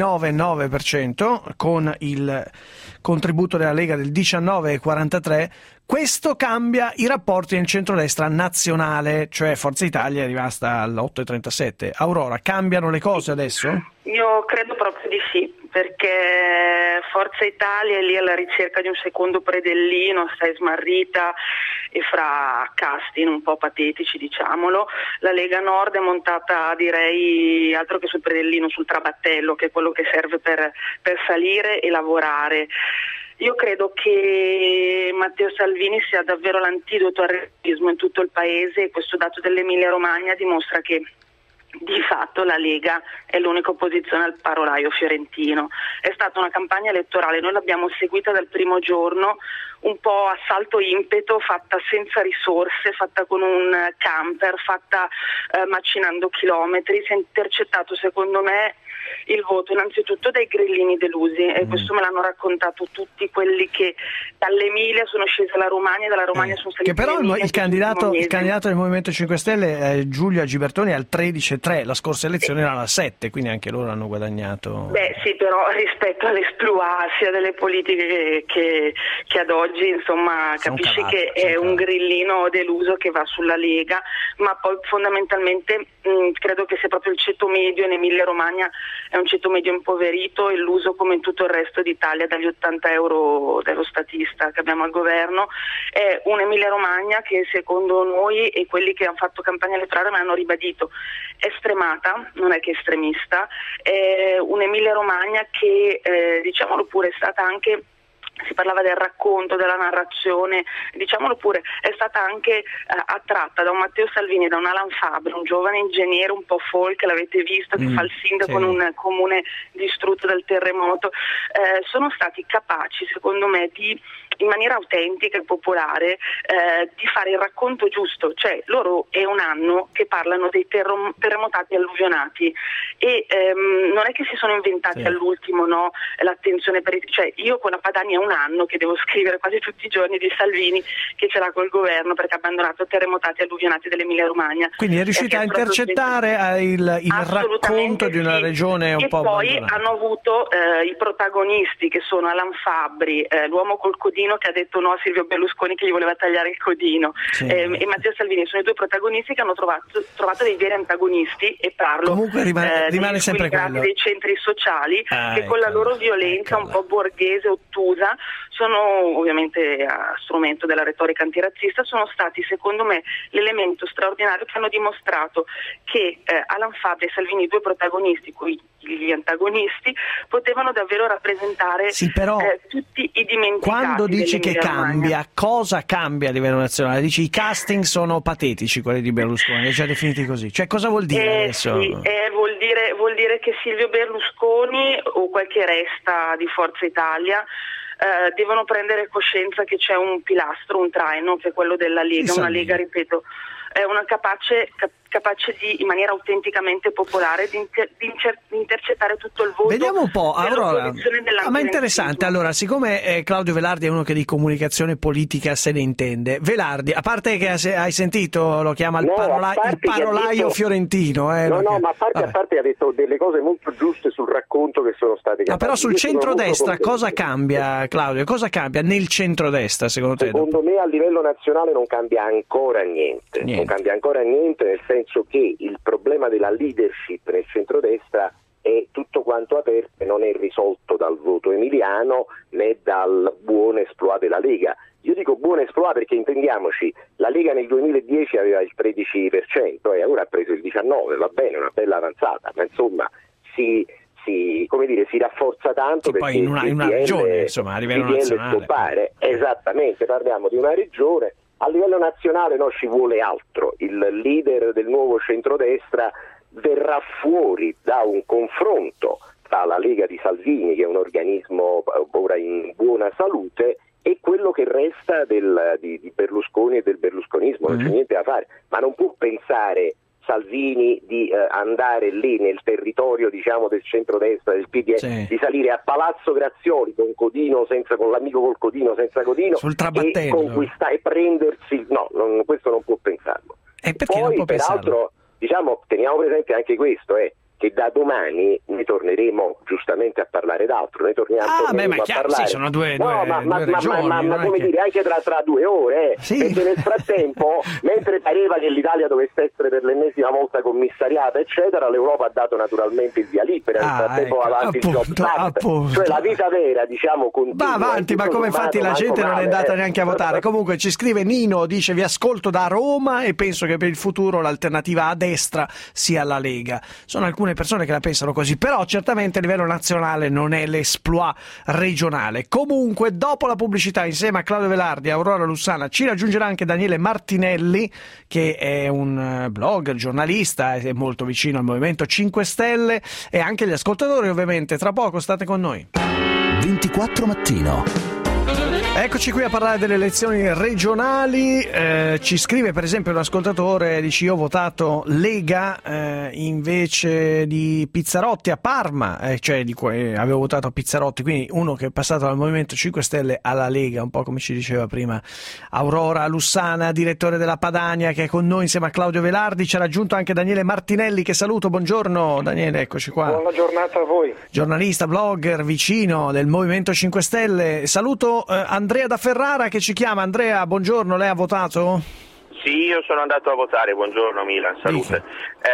29,9% con il contributo della Lega del 19,43%, questo cambia i rapporti nel centrodestra nazionale, cioè Forza Italia è rimasta all'8,37%. Aurora, cambiano le cose adesso? Io credo proprio di sì, perché Forza Italia è lì alla ricerca di un secondo predellino, assai smarrita e fra casting un po' patetici, diciamolo. La Lega Nord è montata, direi, altro che sul predellino, sul trabattello, che è quello che serve per salire e lavorare. Io credo che Matteo Salvini sia davvero l'antidoto al razzismo in tutto il paese, e questo dato dell'Emilia Romagna dimostra che di fatto la Lega è l'unica opposizione al parolaio fiorentino. È stata una campagna elettorale, noi l'abbiamo seguita dal primo giorno, un po' a salto impeto, fatta senza risorse, fatta con un camper, fatta macinando chilometri. Si è intercettato, secondo me, il voto innanzitutto dai grillini delusi, e questo me l'hanno raccontato tutti quelli che dall'Emilia sono scesi alla Romagna e dalla Romagna sono saliti. Che però il candidato del Movimento 5 Stelle, Giulio Agibertoni, al 13,3%, la scorsa elezione era al 7%, quindi anche loro hanno guadagnato. Beh sì, però rispetto all'esploit sia delle politiche che ad oggi, insomma, capisci che è un grillino deluso che va sulla Lega, ma poi fondamentalmente credo che sia proprio il ceto medio in Emilia Romagna, è un ceto medio impoverito, illuso come in tutto il resto d'Italia dagli 80 euro dello statista che abbiamo al governo. È un'Emilia Romagna che secondo noi e quelli che hanno fatto campagna elettorale mi hanno ribadito è stremata, non è che estremista, è un'Emilia Romagna che diciamolo pure è stata anche, si parlava del racconto, della narrazione, diciamolo pure, è stata anche attratta da un Matteo Salvini, da un Alan Fabbri, un giovane ingegnere un po' folk, l'avete visto, che fa il sindaco in un comune distrutto dal terremoto. Sono stati capaci, secondo me, in maniera autentica e popolare, di fare il racconto giusto. Cioè loro è un anno che parlano dei terremotati alluvionati e non è che si sono inventati all'ultimo l'attenzione per cioè io con la Padania è un anno che devo scrivere quasi tutti i giorni di Salvini che ce l'ha col governo perché ha abbandonato terremotati alluvionati dell'Emilia Romagna. Quindi è riuscita a intercettare il racconto di una regione un po' abbandonata. E poi hanno avuto i protagonisti che sono Alan Fabbri, l'uomo col codino che ha detto no a Silvio Berlusconi che gli voleva tagliare il codino, e Matteo Salvini. Sono i due protagonisti che hanno trovato dei veri antagonisti, e parlo comunque rimane sempre quello dei centri sociali che con la loro violenza un po' borghese, ottusa, sono ovviamente a strumento della retorica antirazzista, sono stati secondo me l'elemento straordinario che hanno dimostrato che Alan Fabbri e Salvini, i due protagonisti, gli antagonisti, potevano davvero rappresentare tutti i dimenticati. Quando dici che cambia, cosa cambia a livello nazionale? Dici i casting sono patetici, quelli di Berlusconi, li già definiti così. Cioè cosa vuol dire adesso? Vuol dire che Silvio Berlusconi o qualche resta di Forza Italia devono prendere coscienza che c'è un pilastro, un traino, che è quello della Lega, una Lega, ripeto, è una capace di, in maniera autenticamente popolare, di intercettare tutto il voto. Vediamo un po', allora, ma è interessante. Allora, siccome Claudio Velardi è uno che di comunicazione politica se ne intende, Velardi, a parte che hai sentito, lo chiama il parolaio fiorentino. Ma a parte ha detto delle cose molto giuste sul racconto che sono state capaci. Però sul centrodestra cosa cambia, Claudio? Cosa cambia nel centrodestra, secondo te? Secondo me a livello nazionale non cambia ancora niente. Non cambia ancora niente, nel senso che il problema della leadership nel centrodestra è tutto quanto aperto e non è risolto dal voto emiliano né dal buon esploit della Lega. Io dico buon esploit perché, intendiamoci, la Lega nel 2010 aveva il 13% e ora ha preso il 19%, va bene, una bella avanzata, ma insomma si si rafforza tanto, sì, perché poi in una regione, insomma, a livello nazionale. Scopare. Esattamente, parliamo di una regione. A livello nazionale no, ci vuole altro. Il leader del nuovo centrodestra verrà fuori da un confronto tra la Lega di Salvini, che è un organismo ora in buona salute, e quello che resta di Berlusconi e del berlusconismo. Non c'è niente da fare, ma non può pensare Salvini di andare lì nel territorio, diciamo, del centrodestra, del PDS, di salire a Palazzo Grazioli con l'amico col codino, senza codino, e conquistare e prendersi. No, questo non può pensarlo. E perché poi, non può peraltro, diciamo, teniamo presente anche questo, che da domani ne torneremo giustamente a parlare d'altro. Noi torniamo a parlare. Sì, sono due regioni, ma come dire, anche tra 2 ore, perché nel frattempo, mentre pareva che l'Italia dovesse essere per l'ennesima volta commissariata, eccetera, l'Europa ha dato naturalmente il via libera. Nel frattempo va avanti il Jobs Act, cioè la vita vera, diciamo, continua. Va avanti, ma come infatti la gente non è andata neanche a votare. Comunque ci scrive Nino, dice: vi ascolto da Roma e penso che per il futuro l'alternativa a destra sia la Lega. Sono alcune persone che la pensano così, però certamente a livello nazionale non è l'exploit regionale. Comunque, dopo la pubblicità, insieme a Claudio Velardi e Aurora Lussana, ci raggiungerà anche Daniele Martinelli, che è un blogger, giornalista, è molto vicino al Movimento 5 Stelle, e anche gli ascoltatori, ovviamente. Tra poco state con noi. 24 Mattino. Eccoci qui a parlare delle elezioni regionali. Ci scrive per esempio un ascoltatore, dice: io ho votato Lega invece di Pizzarotti a Parma, avevo votato a Pizzarotti, quindi uno che è passato dal Movimento 5 Stelle alla Lega, un po' come ci diceva prima Aurora Lussana, direttore della Padania, che è con noi insieme a Claudio Velardi. Ci ha raggiunto anche Daniele Martinelli, che saluto. Buongiorno Daniele, eccoci qua. Buona giornata a voi. Giornalista, blogger, vicino del Movimento 5 Stelle. Saluto Andrea da Ferrara che ci chiama. Andrea, buongiorno, lei ha votato? Sì, io sono andato a votare, buongiorno Milan, salute.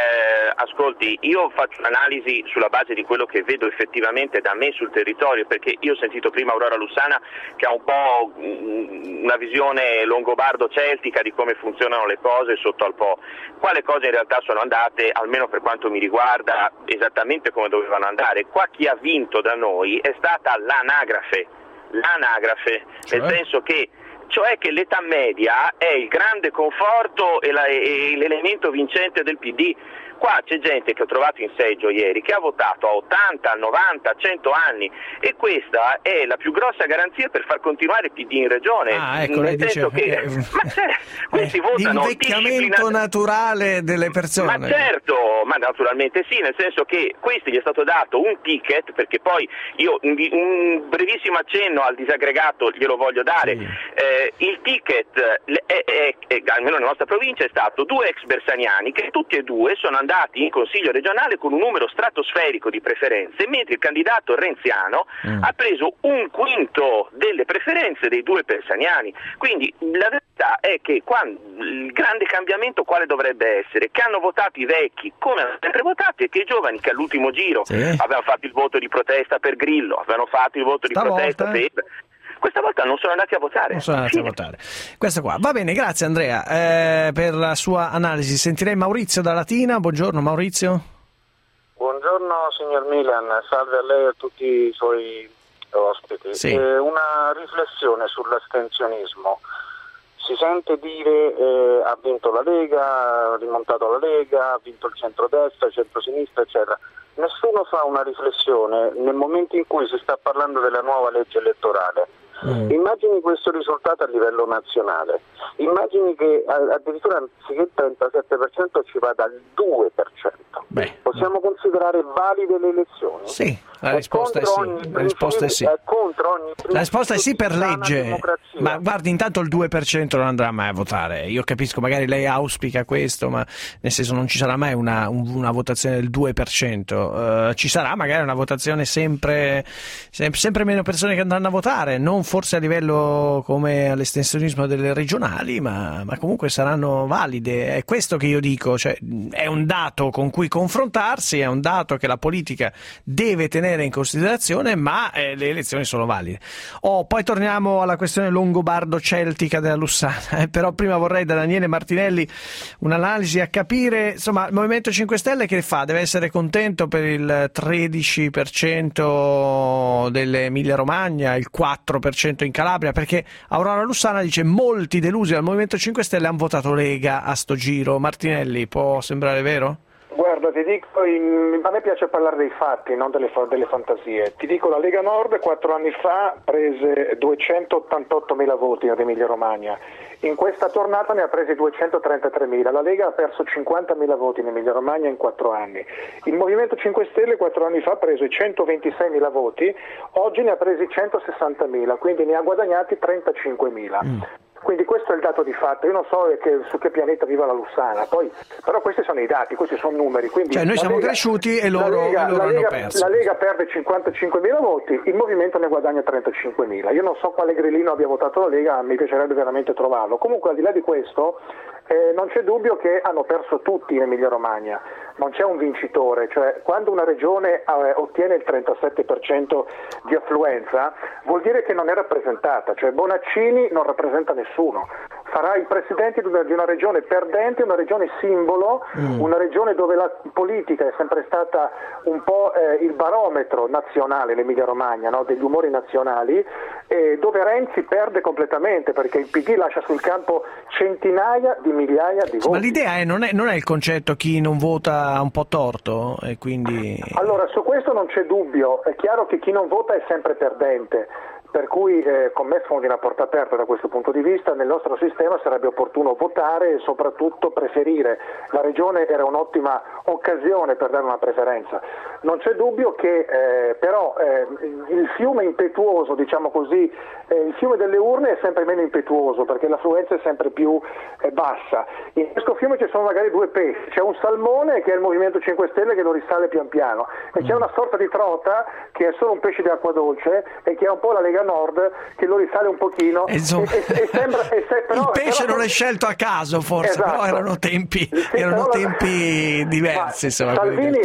Ascolti, io faccio un'analisi sulla base di quello che vedo effettivamente da me sul territorio, perché io ho sentito prima Aurora Lussana che ha un po' una visione longobardo-celtica di come funzionano le cose sotto al Po. Qua le cose in realtà sono andate, almeno per quanto mi riguarda, esattamente come dovevano andare. Qua chi ha vinto da noi è stata l'anagrafe, nel senso che l'età media è il grande conforto e l'elemento vincente del PD. Qua c'è gente che ho trovato in seggio ieri che ha votato a 80, 90, 100 anni, e questa è la più grossa garanzia per far continuare il PD in regione. Ecco, nel senso che questi votano l'invecchiamento naturale delle persone. Ma certo, ma naturalmente sì, nel senso che questi gli è stato dato un ticket, perché poi io un brevissimo accenno al disaggregato glielo voglio dare. Il ticket almeno nella nostra provincia è stato 2 ex bersaniani che tutti e due sono andati in consiglio regionale con un numero stratosferico di preferenze, mentre il candidato renziano ha preso 1/5 delle preferenze dei 2 bersaniani. Quindi la verità è che il grande cambiamento quale dovrebbe essere? Che hanno votato i vecchi come hanno sempre votato, e che i giovani, che all'ultimo giro avevano fatto il voto di protesta per Grillo, avevano fatto il voto di protesta per... Questa volta non sono andati a votare. Questo qua. Va bene, grazie Andrea per la sua analisi. Sentirei Maurizio da Latina. Buongiorno Maurizio. Buongiorno signor Milan, salve a lei e a tutti i suoi ospiti. Una riflessione sull'astensionismo. Si sente dire ha vinto la Lega, ha rimontato la Lega, ha vinto il centrodestra, il centrosinistra, eccetera. Nessuno fa una riflessione nel momento in cui si sta parlando della nuova legge elettorale. Immagini questo risultato a livello nazionale, immagini che addirittura anziché il 37% ci vada al 2%. Possiamo considerare valide le elezioni? Sì, la risposta è sì. La risposta è sì per legge, ma guardi, intanto il 2% non andrà mai a votare. Io capisco, magari lei auspica questo, ma nel senso non ci sarà mai una votazione del 2%. Ci sarà magari una votazione sempre meno persone che andranno a votare, non forse a livello come all'estensionismo delle regionali, ma comunque saranno valide. È questo che io dico, cioè, è un dato con cui confrontarsi, è un dato che la politica deve tenere in considerazione, ma le elezioni sono valide. Poi torniamo alla questione longobardo-celtica della Lussana, però prima vorrei da Daniele Martinelli un'analisi a capire, insomma, il Movimento 5 Stelle che fa? Deve essere contento per il 13% dell'Emilia Romagna, il 4% in Calabria, perché Aurora Lussana dice molti delusi dal Movimento 5 Stelle hanno votato Lega a sto giro. Martinelli, può sembrare vero? Guarda, ti dico, a me piace parlare dei fatti, non delle fantasie. Ti dico, la Lega Nord 4 anni fa prese 288.000 voti ad Emilia Romagna, in questa tornata ne ha presi 233.000, la Lega ha perso 50.000 voti in Emilia Romagna in 4 anni. Il Movimento 5 Stelle 4 anni fa ha preso i 126.000 voti, oggi ne ha presi 160.000, quindi ne ha guadagnati 35.000. Quindi questo è il dato di fatto. Io non so su che pianeta viva la Lussana, però questi sono i dati, questi sono numeri. Quindi cioè noi siamo cresciuti e loro hanno perso. La Lega perde 55.000 voti, il Movimento ne guadagna 35.000. Io non so quale grillino abbia votato la Lega, mi piacerebbe veramente trovarlo. Comunque, al di là di questo, non c'è dubbio che hanno perso tutti in Emilia Romagna. Non c'è un vincitore, cioè quando una regione ottiene il 37% di affluenza vuol dire che non è rappresentata, cioè Bonaccini non rappresenta nessuno, farà il presidente di una regione perdente, una regione simbolo, una regione dove la politica è sempre stata un po' il barometro nazionale, l'Emilia Romagna, no? Degli umori nazionali, dove Renzi perde completamente perché il PD lascia sul campo centinaia di migliaia di voti. Ma l'idea non è il concetto chi non vota ha un po' torto e quindi... Allora, su questo non c'è dubbio, è chiaro che chi non vota è sempre perdente, per cui con me sfondi una porta aperta da questo punto di vista. Nel nostro sistema sarebbe opportuno votare e soprattutto preferire. La regione era un'ottima occasione per dare una preferenza. Non c'è dubbio che però il fiume impetuoso, diciamo così, il fiume delle urne è sempre meno impetuoso perché l'affluenza è sempre più bassa. In questo fiume ci sono magari due pesci, c'è un salmone che è il Movimento 5 Stelle che lo risale pian piano e c'è una sorta di trota che è solo un pesce di acqua dolce e che è un po' la Lega Nord che lo risale un pochino il pesce non è scelto a caso forse, esatto. Però erano tempi diversi. Salvini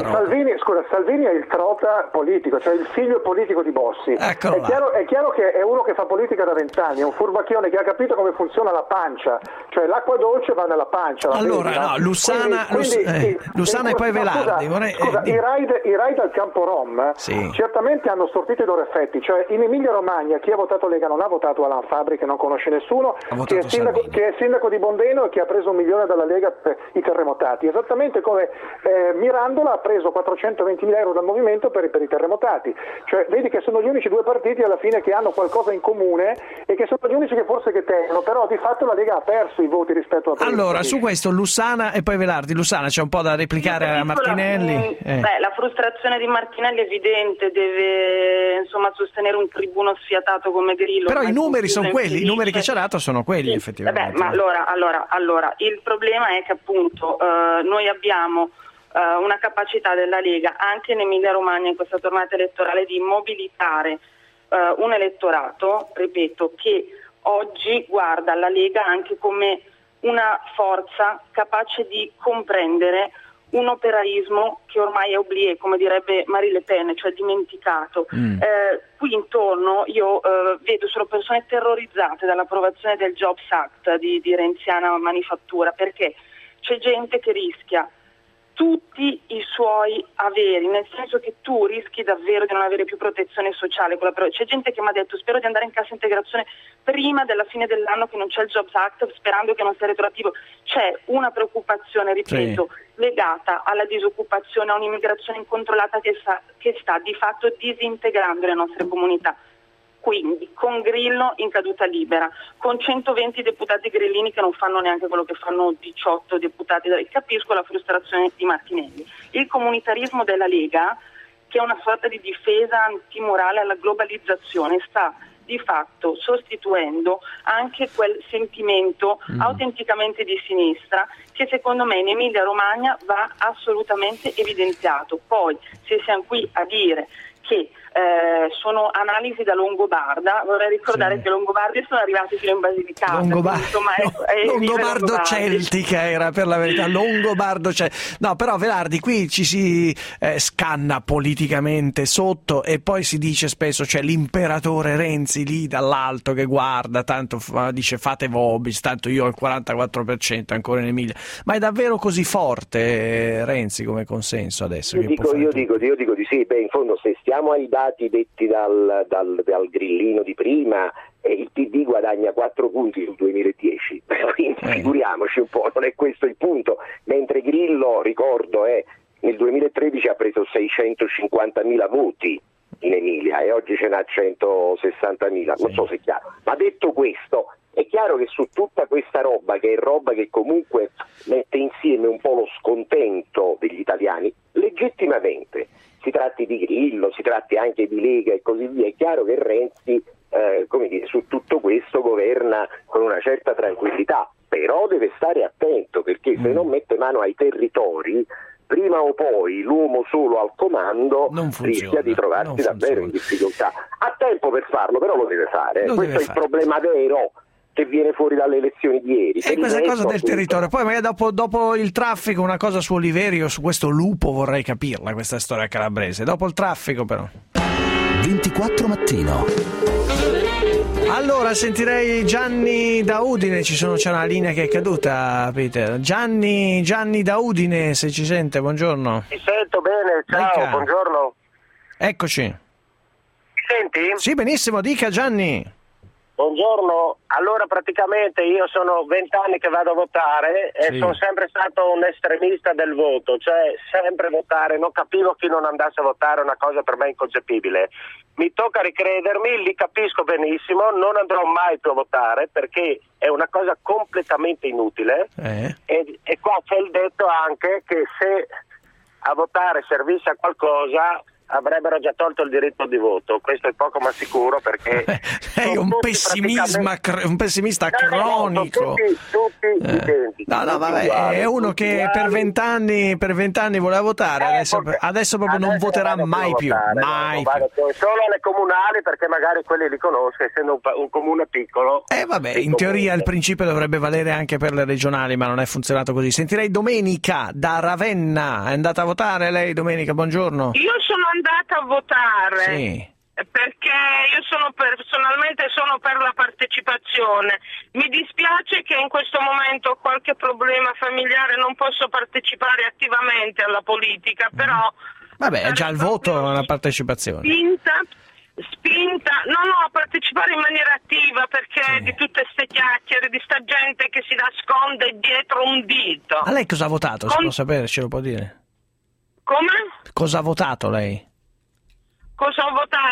è il trota politico, cioè il figlio politico di Bossi. È chiaro che è uno che fa politica da 20 anni, è un furbacchione che ha capito come funziona la pancia, cioè l'acqua dolce va nella pancia. Lussana e poi Velardi. I raid al campo Rom certamente hanno sortito i loro effetti, cioè in Emilia Romagna chi ha votato Lega non ha votato Alan Fabri che non conosce nessuno, che è sindaco di Bondeno e che ha preso 1 milione dalla Lega per i terremotati, esattamente come Mirandola ha preso 420.000 euro dal movimento per i terremotati, cioè vedi che sono gli unici due partiti alla fine che hanno qualcosa in comune e che sono gli unici che forse che tengono, però di fatto la Lega ha perso i voti rispetto a prima. Allora su questo Lussana e poi Velardi. Lussana, c'è un po' da replicare a Martinelli? La frustrazione di Martinelli è evidente, deve sostenere un tribuno sfiatato come Grillo. Però i numeri sono quelli, i numeri che ci ha dato sono quelli effettivamente. Ma allora il problema è che appunto noi abbiamo una capacità della Lega anche in Emilia Romagna in questa tornata elettorale di mobilitare un elettorato, ripeto, che oggi guarda la Lega anche come una forza capace di comprendere un operaismo che ormai è oublié, come direbbe Marie Le Pen, cioè dimenticato. Qui intorno io vedo solo persone terrorizzate dall'approvazione del Jobs Act di renziana manifattura, perché c'è gente che rischia tutti i suoi averi, nel senso che tu rischi davvero di non avere più protezione sociale. C'è gente che mi ha detto spero di andare in cassa integrazione prima della fine dell'anno che non c'è il Jobs Act, sperando che non sia retroattivo. C'è una preoccupazione, ripeto, legata alla disoccupazione, a un'immigrazione incontrollata che sta di fatto disintegrando le nostre comunità. Quindi con Grillo in caduta libera, con 120 deputati grillini che non fanno neanche quello che fanno 18 deputati, capisco la frustrazione di Martinelli. Il comunitarismo della Lega, che è una sorta di difesa antimorale alla globalizzazione, sta di fatto sostituendo anche quel sentimento autenticamente di sinistra che secondo me in Emilia Romagna va assolutamente evidenziato. Poi se siamo qui a dire che sono analisi da Longobarda. Vorrei ricordare che Longobardi sono arrivati fino in Basilicata. Longobardo celtica era, per la verità. Longobardo no, però Velardi, qui ci si scanna politicamente sotto e poi si dice spesso c'è l'imperatore Renzi lì dall'alto che guarda, tanto dice fate Vobis, tanto io ho il 44% ancora in Emilia. Ma è davvero così forte Renzi come consenso adesso? Io dico di sì. Beh, in fondo se stiamo ai dati detti dal grillino di prima, il PD guadagna 4 punti sul 2010, quindi figuriamoci un po', non è questo il punto, mentre Grillo, ricordo, nel 2013 ha preso 650.000 voti in Emilia e oggi ce n'ha 160.000, non so se è chiaro. Ma detto questo, è chiaro che su tutta questa roba, che è roba che comunque mette insieme un po' lo scontento degli italiani, legittimamente, si tratti di Grillo, si tratti anche di Lega e così via, è chiaro che Renzi su tutto questo governa con una certa tranquillità, però deve stare attento, perché se non mette mano ai territori, prima o poi l'uomo solo al comando rischia di trovarsi davvero in difficoltà. Ha tempo per farlo, però lo deve fare. Questo è il problema vero che viene fuori dalle elezioni di ieri. E questa cosa del territorio, poi magari dopo il traffico una cosa su Oliverio, su questo lupo vorrei capirla, questa storia calabrese, dopo il traffico però. 24 mattino. Allora sentirei Gianni da Udine, c'è una linea che è caduta, Peter. Gianni da Udine, se ci sente, buongiorno. Ti sento bene, ciao, buongiorno. Eccoci. Mi senti? Sì, benissimo, dica Gianni. Buongiorno, allora praticamente io sono 20 anni che vado a votare e sono sempre stato un estremista del voto, cioè sempre votare, non capivo chi non andasse a votare, è una cosa per me inconcepibile. Mi tocca ricredermi, li capisco benissimo, non andrò mai più a votare perché è una cosa completamente inutile e qua c'è il detto anche che se a votare servisse a qualcosa avrebbero già tolto il diritto di voto, questo è poco ma sicuro perché è un pessimista cronico. Tutti identici. No, vabbè, è uno che per 20 anni voleva votare, adesso proprio non voterà mai più. Solo alle comunali perché magari quelli li conosco, essendo un comune piccolo. Vabbè, in teoria il principio dovrebbe valere anche per le regionali, ma non è funzionato così. Sentirei Domenica da Ravenna, è andata a votare lei Domenica, buongiorno. Io sono andata a votare perché io personalmente sono per la partecipazione. Mi dispiace che in questo momento ho qualche problema familiare, non posso partecipare attivamente alla politica, però vabbè, già il voto è una partecipazione. Spinta a partecipare in maniera attiva perché di tutte ste chiacchiere di sta gente che si nasconde dietro un dito. Ma lei cosa ha votato? Si può sapere, ce lo può dire? Come? Cosa ha votato lei? Cosa ho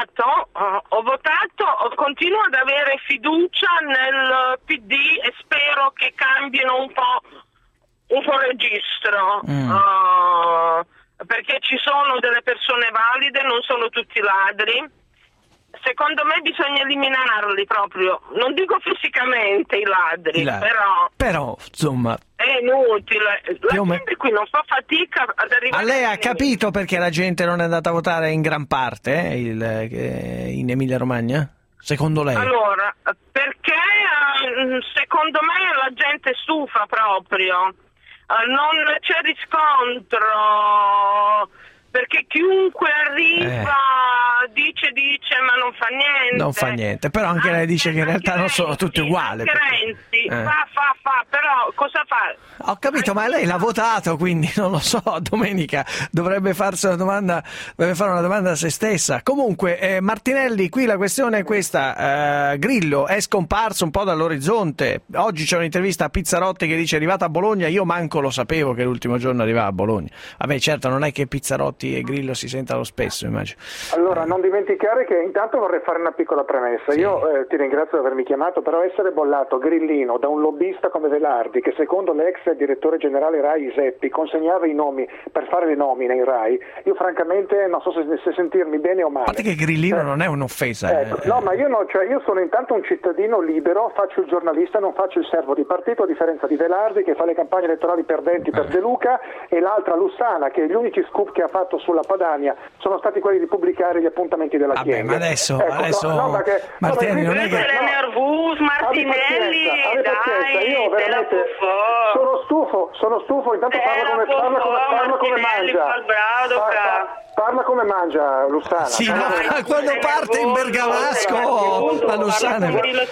votato? Continuo ad avere fiducia nel PD e spero che cambino un po' registro. Perché ci sono delle persone valide, non sono tutti ladri. Secondo me bisogna eliminarli proprio, non dico fisicamente i ladri. Però insomma è inutile, la gente qui non fa fatica ad arrivare. Lei ha capito perché la gente non è andata a votare in gran parte in Emilia Romagna? Secondo lei? Allora, perché secondo me la gente stufa proprio, non c'è riscontro, perché chiunque arriva dice ma non fa niente. Non fa niente, però anche lei dice che in realtà non sono tutti uguali. Anche Renzi fa, però cosa fa? Ho capito, ma lei l'ha votato, quindi non lo so, Domenica dovrebbe farsi una domanda, dovrebbe fare una domanda a se stessa. Comunque, Martinelli, qui la questione è questa, Grillo è scomparso un po' dall'orizzonte. Oggi c'è un'intervista a Pizzarotti che dice è arrivato a Bologna, io manco lo sapevo che l'ultimo giorno arrivava a Bologna. Vabbè, certo, non è che Pizzarotti e Grillo si sentano spesso, immagino. Allora, non dimenticare che intanto vorrei fare una piccola premessa. Io ti ringrazio di avermi chiamato, però essere bollato grillino da un lobbista come Velardi, che secondo l'ex direttore generale Rai Zeppi consegnava i nomi per fare le nomine in Rai, io francamente non so se sentirmi bene o male. A parte che grillino non è un'offesa. No, ma io sono intanto un cittadino libero, faccio il giornalista, non faccio il servo di partito, a differenza di Velardi che fa le campagne elettorali perdenti per De Luca, e l'altra Lussana, che gli unici scoop che ha fatto sulla Padania sono stati quelli di pubblicare gli appuntamenti appuntamenti della Chiesa. Ma adesso Martinelli non è che... Nervus, Martinelli, dai, io veramente sono stufo, intanto parla come mangia. Parla come mangia Lussana. Sì, quando parte in bergamasco la Lussana.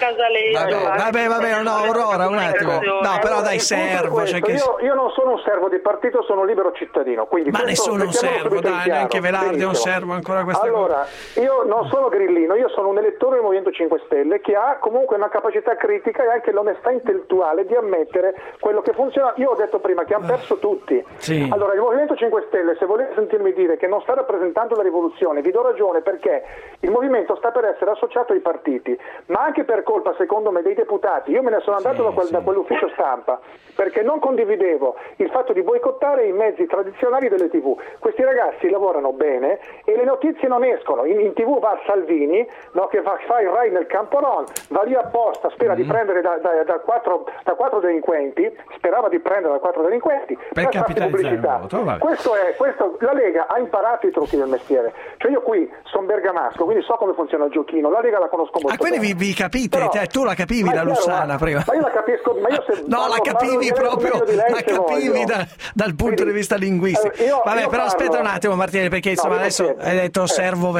Vabbè, no, Aurora, un attimo. No, però dai, servo. Io non sono un servo di partito, sono un libero cittadino. Quindi ma nessuno un servo, dai, neanche Velarde è un servo ancora questa cosa. Io non sono grillino, io sono un elettore del Movimento 5 Stelle che ha comunque una capacità critica e anche l'onestà intellettuale di ammettere quello che funziona. Io ho detto prima che hanno perso tutti. Sì. Allora, il Movimento 5 Stelle, se volete sentirmi dire che non sta rappresentando la rivoluzione, vi do ragione, perché il movimento sta per essere associato ai partiti, ma anche per colpa, secondo me, dei deputati. Io me ne sono andato da quell'ufficio stampa perché non condividevo il fatto di boicottare i mezzi tradizionali delle TV. Questi ragazzi lavorano bene e le notizie non escono. In TV va Salvini, no, che fa il Rai nel campo non, va lì apposta, spera di prendere da quattro delinquenti, sperava di prendere da 4 delinquenti per capitalizzare il voto. Questo, la Lega ha imparato i trucchi del mestiere. Cioè io qui sono bergamasco, quindi so come funziona il giochino, la Lega la conosco molto bene. Quindi vi capite, però, tu la capivi la Lussana prima. Ma io la capisco, ma io se no, la capivi proprio, la capivi dal punto di vista linguistico. Vabbè, però aspetta un attimo Martinelli, perché insomma adesso hai detto servo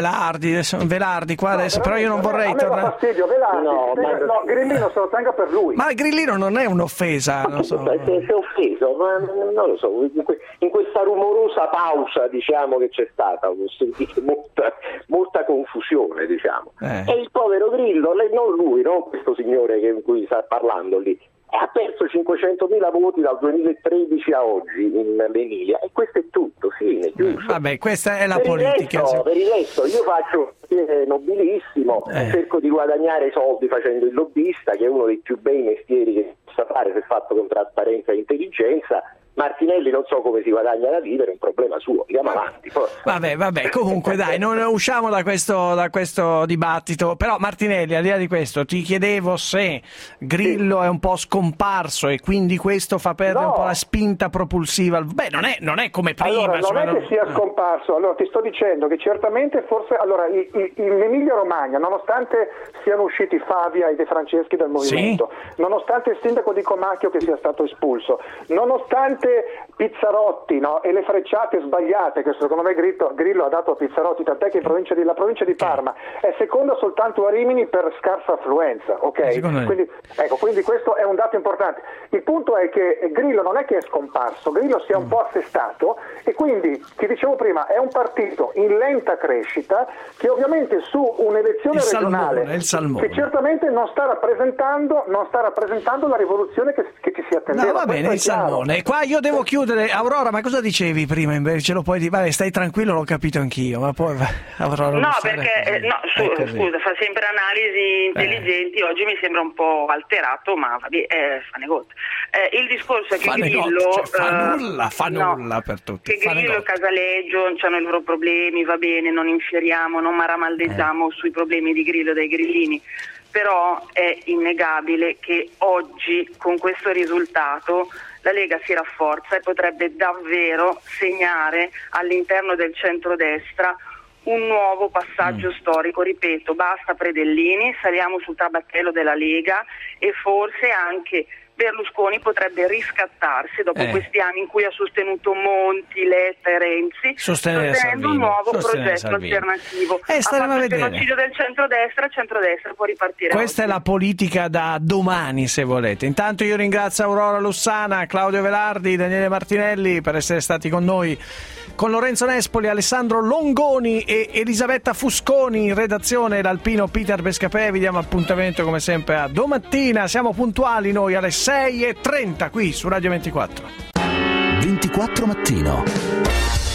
Velardi qua adesso, però io non vorrei tornare. Fastidio, Velardi, no, Grillino se lo tenga per lui. Ma Grillino non è un'offesa, non so. Si è offeso, ma non lo so, in questa rumorosa pausa, diciamo, che c'è stata, ho sentito molta confusione, diciamo. E il povero Grillo, non lui, non questo signore in cui sta parlando lì, ha perso 500.000 voti dal 2013 a oggi in Emilia, e questo è tutto, fine, chiuso. Vabbè, questa è la politica. Per il resto io faccio un mestiere nobilissimo, cerco di guadagnare soldi facendo il lobbista, che è uno dei più bei mestieri che possa fare se fatto con trasparenza e intelligenza. Martinelli non so come si guadagna da vivere, è un problema suo, andiamo avanti. Vabbè, comunque dai, non usciamo da questo dibattito, però Martinelli, al di là di questo, ti chiedevo se Grillo è un po' scomparso e quindi questo fa perdere un po' la spinta propulsiva. Beh, non è come prima. Allora, non è che sia scomparso, allora ti sto dicendo che certamente forse, allora, in Emilia Romagna, nonostante siano usciti Favia e De Franceschi dal movimento, nonostante il sindaco di Comacchio che sia stato espulso, nonostante Pizzarotti, no, e le frecciate sbagliate che secondo me Grillo ha dato a Pizzarotti, tant'è che la provincia di Parma è seconda soltanto a Rimini per scarsa affluenza, ok? Quindi questo è un dato importante. Il punto è che Grillo non è che è scomparso, Grillo si è un po' assestato e quindi, ti dicevo prima, è un partito in lenta crescita che ovviamente su un'elezione regionale che certamente non sta rappresentando la rivoluzione che ci si attendeva. No, va bene, il salmone. Qua io devo chiudere. Aurora, ma cosa dicevi prima invece? Lo puoi dire? Vabbè, stai tranquillo, l'ho capito anch'io, ma poi Aurora, scusa, fa sempre analisi intelligenti. Oggi mi sembra un po' alterato, ma vabbè, fa negozi. Il discorso è che Grillo fa nulla per tutti. Che Grillo e Casaleggio hanno i loro problemi, va bene, non infieriamo, non maramaldeggiamo sui problemi di Grillo dai grillini. Però è innegabile che oggi con questo risultato la Lega si rafforza e potrebbe davvero segnare all'interno del centrodestra un nuovo passaggio storico. Ripeto, basta Predellini, saliamo sul trabattello della Lega e forse anche Berlusconi potrebbe riscattarsi dopo questi anni in cui ha sostenuto Monti, Letta e Renzi, sostenendo un nuovo progetto alternativo. Ha fatto il genocidio del centrodestra, il centrodestra può ripartire. Questa è la politica da domani, se volete. Intanto io ringrazio Aurora Lussana, Claudio Velardi, Daniele Martinelli per essere stati con noi, con Lorenzo Nespoli, Alessandro Longoni e Elisabetta Fusconi in redazione, l'alpino Peter Bescapè. Vi diamo appuntamento come sempre a domattina, siamo puntuali noi alle 6:30 qui su Radio 24. 24 mattino.